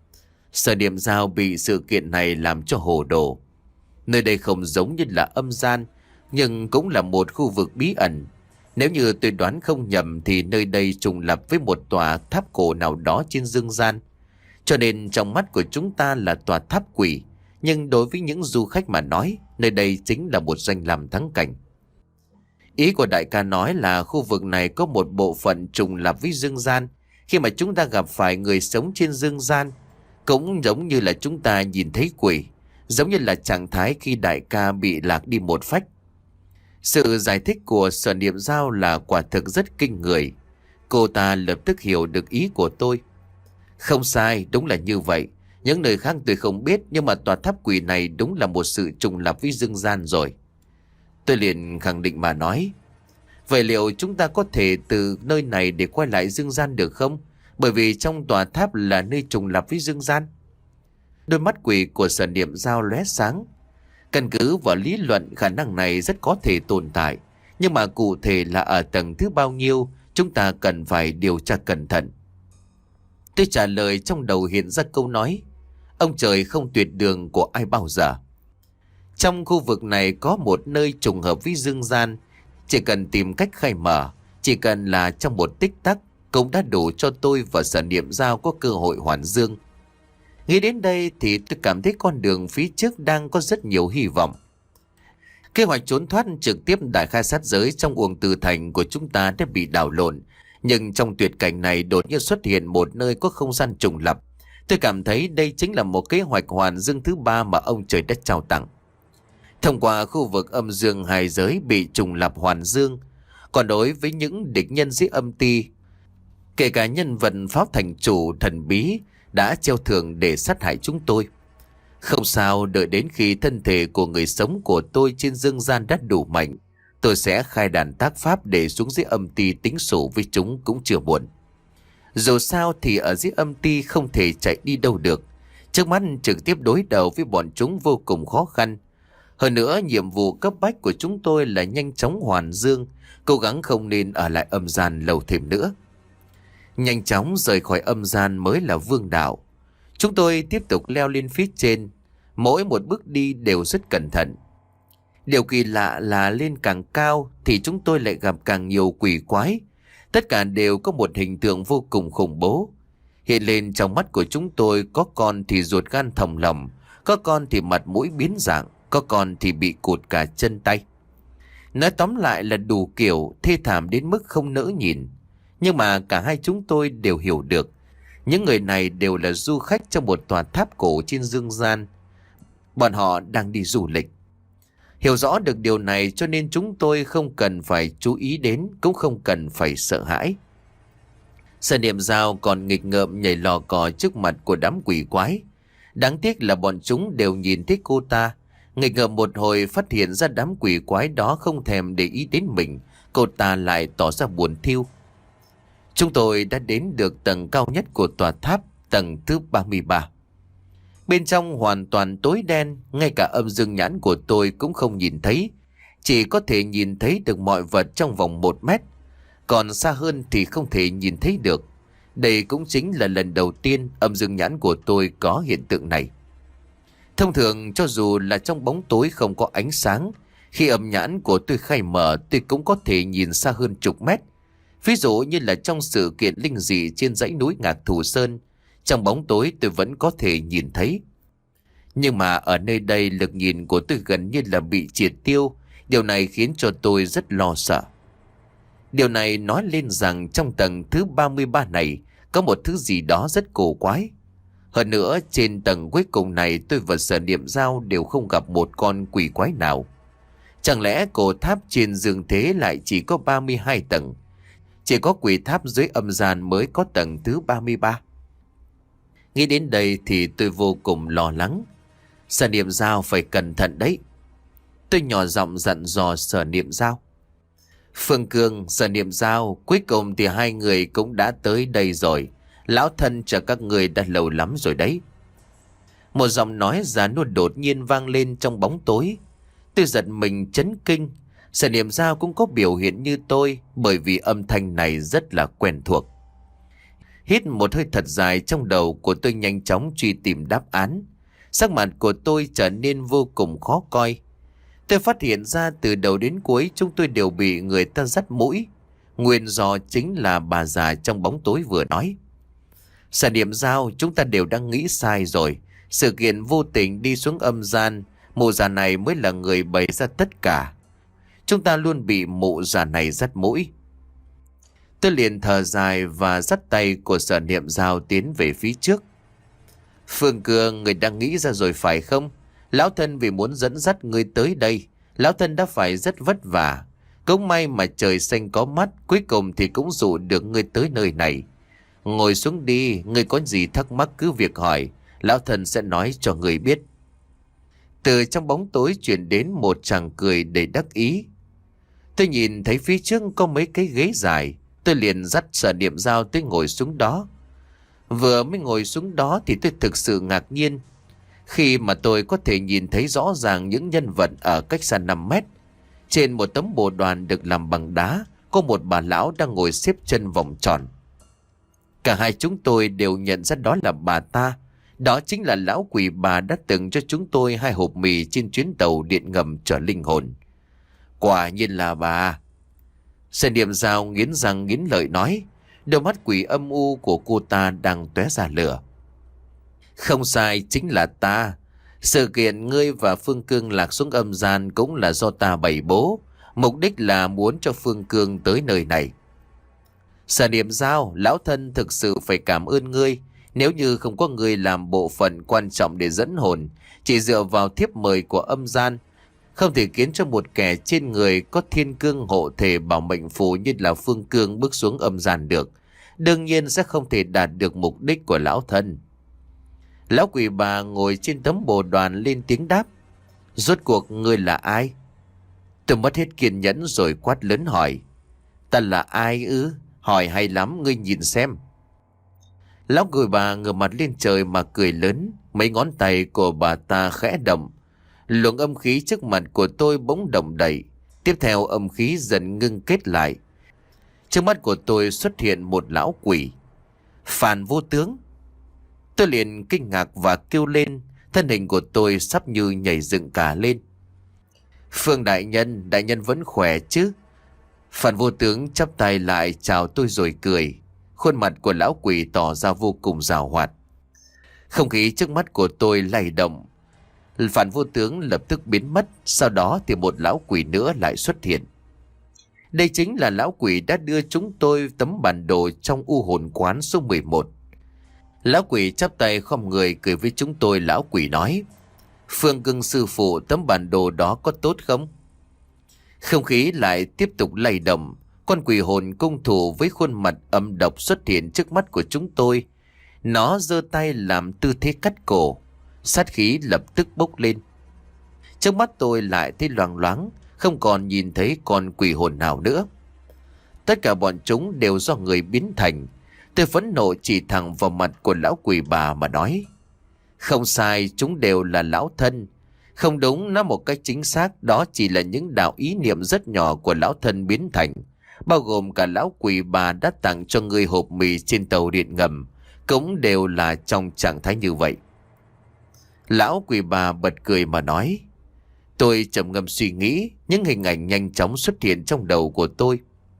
Sở Niệm Dao bị sự kiện này làm cho hồ đồ. Nơi đây không giống như là âm gian, nhưng cũng là một khu vực bí ẩn. Nếu như tôi đoán không nhầm thì nơi đây trùng lập với một tòa tháp cổ nào đó trên dương gian. Cho nên trong mắt của chúng ta là tòa tháp quỷ. Nhưng đối với những du khách mà nói, nơi đây chính là một danh lam thắng cảnh. Ý của đại ca nói là khu vực này có một bộ phận trùng lập với dương gian. Khi mà chúng ta gặp phải người sống trên dương gian, cũng giống như là chúng ta nhìn thấy quỷ, giống như là trạng thái khi đại ca bị lạc đi một phách. Sự giải thích của Sở Niệm Dao là quả thực rất kinh người. Cô ta lập tức hiểu được ý của tôi. Không sai, đúng là như vậy. Những nơi khác tôi không biết, nhưng mà tòa tháp quỷ này đúng là một sự trùng lập với dương gian rồi. Tôi liền khẳng định mà nói. Vậy liệu chúng ta có thể từ nơi này để quay lại dương gian được không? Bởi vì trong tòa tháp là nơi trùng lập với dương gian. Đôi mắt quỷ của Sở Niệm Dao lóe sáng. Căn cứ vào lý luận, khả năng này rất có thể tồn tại. Nhưng mà cụ thể là ở tầng thứ bao nhiêu, chúng ta cần phải điều tra cẩn thận. Tôi trả lời trong đầu hiện ra câu nói. Ông trời không tuyệt đường của ai bao giờ. Trong khu vực này có một nơi trùng hợp với dương gian. Chỉ cần tìm cách khai mở, chỉ cần là trong một tích tắc, cũng đã đủ cho tôi và Sở Niệm Dao có cơ hội hoàn dương. Nghĩ đến đây thì tôi cảm thấy con đường phía trước đang có rất nhiều hy vọng. Kế hoạch trốn thoát trực tiếp đại khai sát giới trong uổng từ thành của chúng ta đã bị đảo lộn. Nhưng trong tuyệt cảnh này đột nhiên xuất hiện một nơi có không gian trùng lập. Tôi cảm thấy đây chính là một kế hoạch hoàn dương thứ ba mà ông trời đã trao tặng. Thông qua khu vực âm dương hai giới bị trùng lập hoàn dương. Còn đối với những địch nhân dưới âm ti, kể cả nhân vật Pháp Thành Chủ thần bí đã treo thưởng để sát hại chúng tôi. Không sao, đợi đến khi thân thể của người sống của tôi trên dương gian đã đủ mạnh, tôi sẽ khai đàn tác pháp để xuống dưới âm ti tính sổ với chúng cũng chưa muộn. Dù sao thì ở dưới âm ti không thể chạy đi đâu được. Trước mắt trực tiếp đối đầu với bọn chúng vô cùng khó khăn. Hơn nữa, nhiệm vụ cấp bách của chúng tôi là nhanh chóng hoàn dương, cố gắng không nên ở lại âm gian lâu thêm nữa. Nhanh chóng rời khỏi âm gian mới là vương đạo. Chúng tôi tiếp tục leo lên phía trên. Mỗi một bước đi đều rất cẩn thận. Điều kỳ lạ là lên càng cao thì chúng tôi lại gặp càng nhiều quỷ quái. Tất cả đều có một hình tượng vô cùng khủng bố. Hiện lên trong mắt của chúng tôi, có con thì ruột gan thòng lọng, có con thì mặt mũi biến dạng, có con thì bị cụt cả chân tay. Nói tóm lại là đủ kiểu, thê thảm đến mức không nỡ nhìn. Nhưng mà cả hai chúng tôi đều hiểu được, những người này đều là du khách trong một tòa tháp cổ trên dương gian. Bọn họ đang đi du lịch. Hiểu rõ được điều này cho nên chúng tôi không cần phải chú ý đến, cũng không cần phải sợ hãi. Sở Niệm Dao còn nghịch ngợm nhảy lò cò trước mặt của đám quỷ quái. Đáng tiếc là bọn chúng đều nhìn thấy cô ta. Nghịch ngợm một hồi phát hiện ra đám quỷ quái đó không thèm để ý đến mình, cô ta lại tỏ ra buồn thiu. Chúng tôi đã đến được tầng cao nhất của tòa tháp, tầng thứ ba mươi ba. Bên trong hoàn toàn tối đen, ngay cả âm dương nhãn của tôi cũng không nhìn thấy. Chỉ có thể nhìn thấy được mọi vật trong vòng một mét. Còn xa hơn thì không thể nhìn thấy được. Đây cũng chính là lần đầu tiên âm dương nhãn của tôi có hiện tượng này. Thông thường cho dù là trong bóng tối không có ánh sáng, khi âm nhãn của tôi khai mở tôi cũng có thể nhìn xa hơn chục mét. Ví dụ như là trong sự kiện linh dị trên dãy núi Ngạc Thù Sơn, trong bóng tối tôi vẫn có thể nhìn thấy. Nhưng mà ở nơi đây lực nhìn của tôi gần như là bị triệt tiêu. Điều này khiến cho tôi rất lo sợ. Điều này nói lên rằng trong tầng thứ ba mươi ba này có một thứ gì đó rất cổ quái. Hơn nữa trên tầng cuối cùng này tôi và Sở Niệm Dao đều không gặp một con quỷ quái nào. Chẳng lẽ cổ tháp trên dương thế lại chỉ có ba mươi hai tầng? Chỉ có quỷ tháp dưới âm gian mới có tầng thứ ba mươi ba. Nghĩ đến đây thì tôi vô cùng lo lắng. Sở Niệm Dao phải cẩn thận đấy. Tôi nhỏ giọng dặn dò Sở Niệm Dao. Phương Cương, Sở Niệm Dao, cuối cùng thì hai người cũng đã tới đây rồi. Lão thân chờ các người đã lâu lắm rồi đấy. Một giọng nói già nua đột nhiên vang lên trong bóng tối. Tôi giật mình chấn kinh. Sở Niệm Dao cũng có biểu hiện như tôi, bởi vì âm thanh này rất là quen thuộc. Hít một hơi thật dài, trong đầu của tôi nhanh chóng truy tìm đáp án. Sắc mặt của tôi trở nên vô cùng khó coi. Tôi phát hiện ra từ đầu đến cuối chúng tôi đều bị người ta dắt mũi. Nguyên do chính là bà già trong bóng tối vừa nói. Sở Niệm Dao, chúng ta đều đang nghĩ sai rồi. Sự kiện vô tình đi xuống âm gian, mụ già này mới là người bày ra tất cả. Chúng ta luôn bị mụ già này dắt mũi. Tôi liền thở dài và dắt tay của Sở Niệm Dao tiến về phía trước. Phương Cương, người đang nghĩ ra rồi phải không? Lão thân vì muốn dẫn dắt người tới đây, lão thân đã phải rất vất vả. Cũng may mà trời xanh có mắt, cuối cùng thì cũng dụ được người tới nơi này. Ngồi xuống đi, người có gì thắc mắc cứ việc hỏi, lão thân sẽ nói cho người biết. Từ trong bóng tối truyền đến một chàng cười đầy đắc ý. Tôi nhìn thấy phía trước có mấy cái ghế dài, tôi liền dắt Sở Niệm Dao tới ngồi xuống đó. Vừa mới ngồi xuống đó thì tôi thực sự ngạc nhiên khi mà tôi có thể nhìn thấy rõ ràng những nhân vật ở cách xa năm mét. Trên một tấm bồ đoàn được làm bằng đá, có một bà lão đang ngồi xếp chân vòng tròn. Cả hai chúng tôi đều nhận ra đó là bà ta. Đó chính là lão quỷ bà đã từng cho chúng tôi hai hộp mì trên chuyến tàu điện ngầm chở linh hồn. Quả nhiên là bà. Sở Niệm Dao nghiến răng nghiến lợi nói. Đôi mắt quỷ âm u của cô ta đang tóe ra lửa. Không sai, chính là ta. Sự kiện ngươi và Phương Cương lạc xuống âm gian cũng là do ta bày bố. Mục đích là muốn cho Phương Cương tới nơi này. Sở Niệm Dao, lão thân thực sự phải cảm ơn ngươi. Nếu như không có ngươi làm bộ phận quan trọng để dẫn hồn, chỉ dựa vào thiếp mời của âm gian, không thể khiến cho một kẻ trên người có thiên cương hộ thể bảo mệnh phù như là Phương Cương bước xuống âm gian được. Đương nhiên sẽ không thể đạt được mục đích của lão thân. Lão quỷ bà ngồi trên tấm bồ đoàn lên tiếng đáp. Rốt cuộc ngươi là ai? Tôi mất hết kiên nhẫn rồi quát lớn hỏi. Ta là ai ư? Hỏi hay lắm, ngươi nhìn xem. Lão quỷ bà ngửa mặt lên trời mà cười lớn. Mấy ngón tay của bà ta khẽ động. Luồng âm khí trước mặt của tôi bỗng động đậy. Tiếp theo âm khí dần ngưng kết lại. Trước mắt của tôi xuất hiện một lão quỷ. Phàn Vô Tướng. Tôi liền kinh ngạc và kêu lên. Thân hình của tôi sắp như nhảy dựng cả lên. Phương đại nhân, đại nhân vẫn khỏe chứ? Phan vô tướng chắp tay lại chào tôi rồi cười. Khuôn mặt của lão quỷ tỏ ra vô cùng giàu hoạt. Không khí trước mắt của tôi lay động. Phan vô tướng lập tức biến mất. Sau đó thì một lão quỷ nữa lại xuất hiện. Đây chính là lão quỷ đã đưa chúng tôi tấm bản đồ trong u hồn quán số mười một. Lão quỷ chắp tay khom người cười với chúng tôi. Lão quỷ nói: Phương Cưng sư phụ, tấm bản đồ đó có tốt không? Không khí lại tiếp tục lay động. Con quỷ hồn cung thủ với khuôn mặt âm độc xuất hiện trước mắt của chúng tôi. Nó giơ tay làm tư thế cắt cổ. Sát khí lập tức bốc lên. Trước mắt tôi lại thấy loang loáng, không còn nhìn thấy con quỷ hồn nào nữa. Tất cả bọn chúng đều do người biến thành. Tôi phẫn nộ chỉ thẳng vào mặt của lão quỷ bà mà nói: Không sai, chúng đều là lão thân. Không đúng, nói một cách chính xác, đó chỉ là những đạo ý niệm rất nhỏ của lão thân biến thành, bao gồm cả lão quỷ bà đã tặng cho người hộp mì trên tàu điện ngầm, cũng đều là trong trạng thái như vậy. Lão quỷ bà bật cười mà nói. Tôi trầm ngâm suy nghĩ, những hình ảnh nhanh chóng xuất hiện trong đầu của tôi.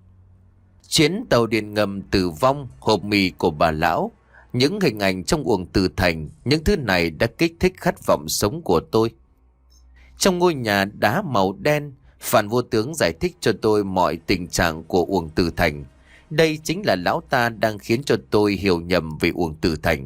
Chuyến tàu điện ngầm tử vong, hộp mì của bà lão, những hình ảnh trong uổng tử thành, những thứ này đã kích thích khát vọng sống của tôi. Trong ngôi nhà đá màu đen, Phan vô tướng giải thích cho tôi mọi tình trạng của uổng tử thành. Đây chính là lão ta đang khiến cho tôi hiểu nhầm về uổng tử thành.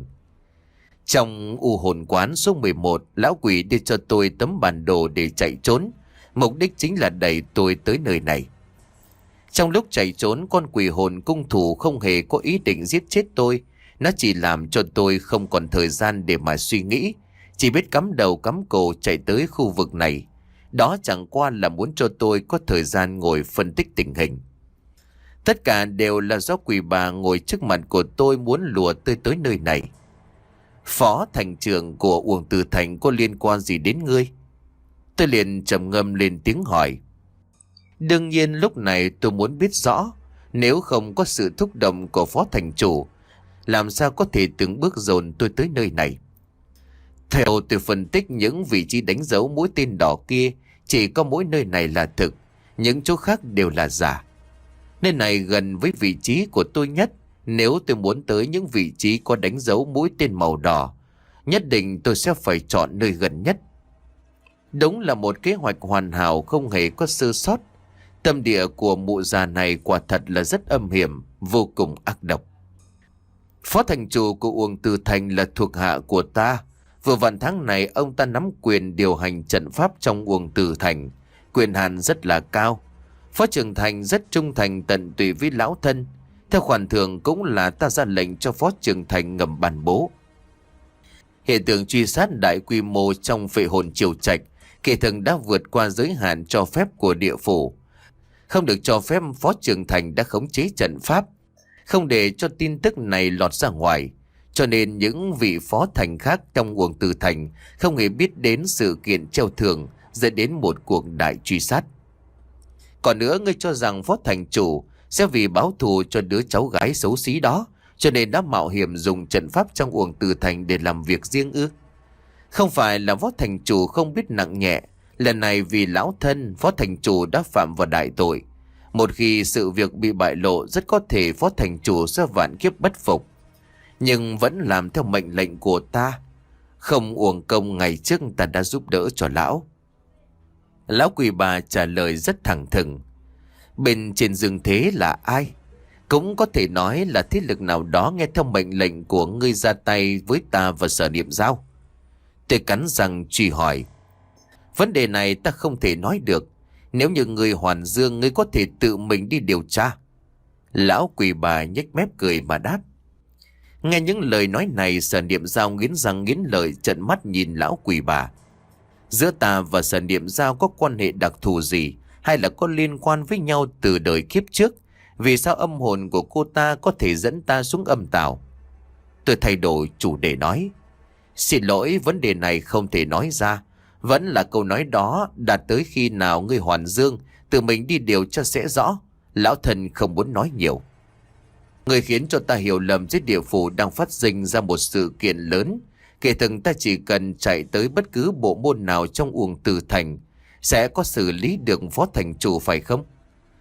Trong u hồn quán số mười một, lão quỷ đưa cho tôi tấm bản đồ để chạy trốn. Mục đích chính là đẩy tôi tới nơi này. Trong lúc chạy trốn, con quỷ hồn cung thủ không hề có ý định giết chết tôi. Nó chỉ làm cho tôi không còn thời gian để mà suy nghĩ, chỉ biết cắm đầu cắm cổ chạy tới khu vực này. Đó chẳng qua là muốn cho tôi có thời gian ngồi phân tích tình hình. Tất cả đều là do quỷ bà ngồi trước mặt của tôi muốn lùa tôi tới nơi này. Phó thành trưởng của uổng tử thành có liên quan gì đến ngươi? Tôi liền trầm ngâm lên tiếng hỏi. Đương nhiên lúc này tôi muốn biết rõ, nếu không có sự thúc động của phó thành chủ, làm sao có thể từng bước dồn tôi tới nơi này? Theo tôi phân tích những vị trí đánh dấu mũi tên đỏ kia, chỉ có mỗi nơi này là thực, những chỗ khác đều là giả. Nơi này gần với vị trí của tôi nhất. Nếu tôi muốn tới những vị trí có đánh dấu mũi tên màu đỏ, nhất định tôi sẽ phải chọn nơi gần nhất. Đúng là một kế hoạch hoàn hảo, không hề có sơ sót. Tâm địa của mụ già này quả thật là rất âm hiểm, vô cùng ác độc. Phó thành chủ của uổng tử thành là thuộc hạ của ta. Vừa vặn tháng này ông ta nắm quyền điều hành trận pháp trong uổng tử thành, quyền hạn rất là cao. Phó trưởng thành rất trung thành tận tụy với lão thân. Theo khoản thường cũng là ta ra lệnh cho phó trưởng thành ngầm ban bố. Hiện tượng truy sát đại quy mô trong phệ hồn triều trạch kể từng đã vượt qua giới hạn cho phép của địa phủ. Không được cho phép phó trưởng thành đã khống chế trận pháp, không để cho tin tức này lọt ra ngoài. Cho nên những vị phó thành khác trong uổng tử thành không hề biết đến sự kiện treo thưởng dẫn đến một cuộc đại truy sát. Còn nữa, ngươi cho rằng phó thành chủ sẽ vì báo thù cho đứa cháu gái xấu xí đó cho nên đã mạo hiểm dùng trận pháp trong uổng tử thành để làm việc riêng ư? Không phải là phó thành chủ không biết nặng nhẹ. Lần này vì lão thân, phó thành chủ đã phạm vào đại tội. Một khi sự việc bị bại lộ, rất có thể phó thành chủ sẽ vạn kiếp bất phục. Nhưng vẫn làm theo mệnh lệnh của ta. Không uổng công ngày trước ta đã giúp đỡ cho lão. Lão quỷ bà trả lời rất thẳng thừng. Bên trên dương thế là ai? Cũng có thể nói là thế lực nào đó nghe theo mệnh lệnh của ngươi ra tay với ta và Sở Niệm Giao. Tôi cắn răng truy hỏi. Vấn đề này ta không thể nói được. Nếu như người Hoàn Dương, ngươi có thể tự mình đi điều tra. Lão quỷ bà nhếch mép cười mà đáp. Nghe những lời nói này, Sở Niệm Giao nghiến răng nghiến lợi trợn mắt nhìn lão quỷ bà. Giữa ta và Sở Niệm Giao có quan hệ đặc thù gì, hay là có liên quan với nhau từ đời kiếp trước? Vì sao âm hồn của cô ta có thể dẫn ta xuống âm tào? Tôi thay đổi chủ đề nói. Xin lỗi, vấn đề này không thể nói ra. Vẫn là câu nói đó, đạt tới khi nào ngươi Hoàn Dương tự mình đi điều tra sẽ rõ. Lão thần không muốn nói nhiều. Người khiến cho ta hiểu lầm dưới địa phủ đang phát sinh ra một sự kiện lớn. Kể từng ta chỉ cần chạy tới bất cứ bộ môn nào trong uổng tử thành sẽ có xử lý được phó thành chủ phải không?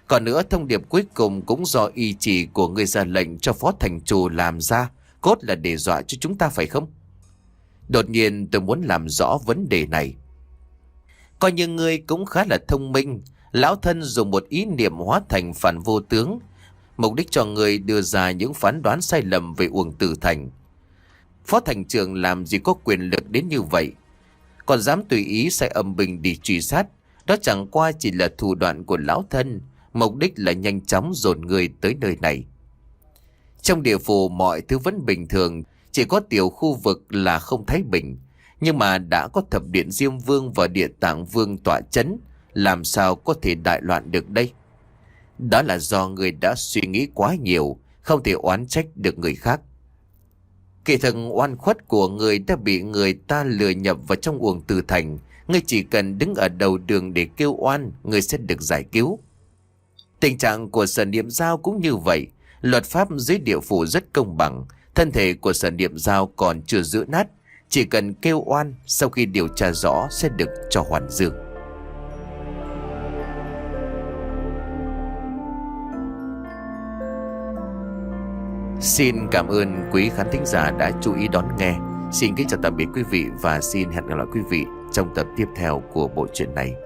Còn nữa, thông điệp cuối cùng cũng do ý chỉ của người ra lệnh cho phó thành chủ làm ra, cốt là để dọa cho chúng ta phải không? Đột nhiên tôi muốn làm rõ vấn đề này. Coi như ngươi cũng khá là thông minh. Lão thân dùng một ý niệm hóa thành phản vô tướng, mục đích cho người đưa ra những phán đoán sai lầm về Uổng Tử Thành. Phó thành trưởng làm gì có quyền lực đến như vậy, còn dám tùy ý sai âm binh đi truy sát. Đó chẳng qua chỉ là thủ đoạn của lão thân, mục đích là nhanh chóng dồn người tới nơi này. Trong địa phủ mọi thứ vẫn bình thường, chỉ có tiểu khu vực là không thái bình. Nhưng mà đã có thập điện Diêm Vương và địa tạng Vương tọa chấn, làm sao có thể đại loạn được đây? Đó là do người đã suy nghĩ quá nhiều, không thể oán trách được người khác. Kỳ thực oan khuất của người đã bị người ta lừa nhập vào trong Uổng Tử Thành. Ngươi chỉ cần đứng ở đầu đường để kêu oan, ngươi sẽ được giải cứu. Tình trạng của Sở Niệm Giao cũng như vậy. Luật pháp dưới địa phủ rất công bằng. Thân thể của Sở Niệm Giao còn chưa giữ nát, chỉ cần kêu oan, sau khi điều tra rõ sẽ được cho hoàn dương. Xin cảm ơn quý khán thính giả đã chú ý đón nghe. Xin kính chào tạm biệt quý vị và xin hẹn gặp lại quý vị trong tập tiếp theo của bộ truyện này.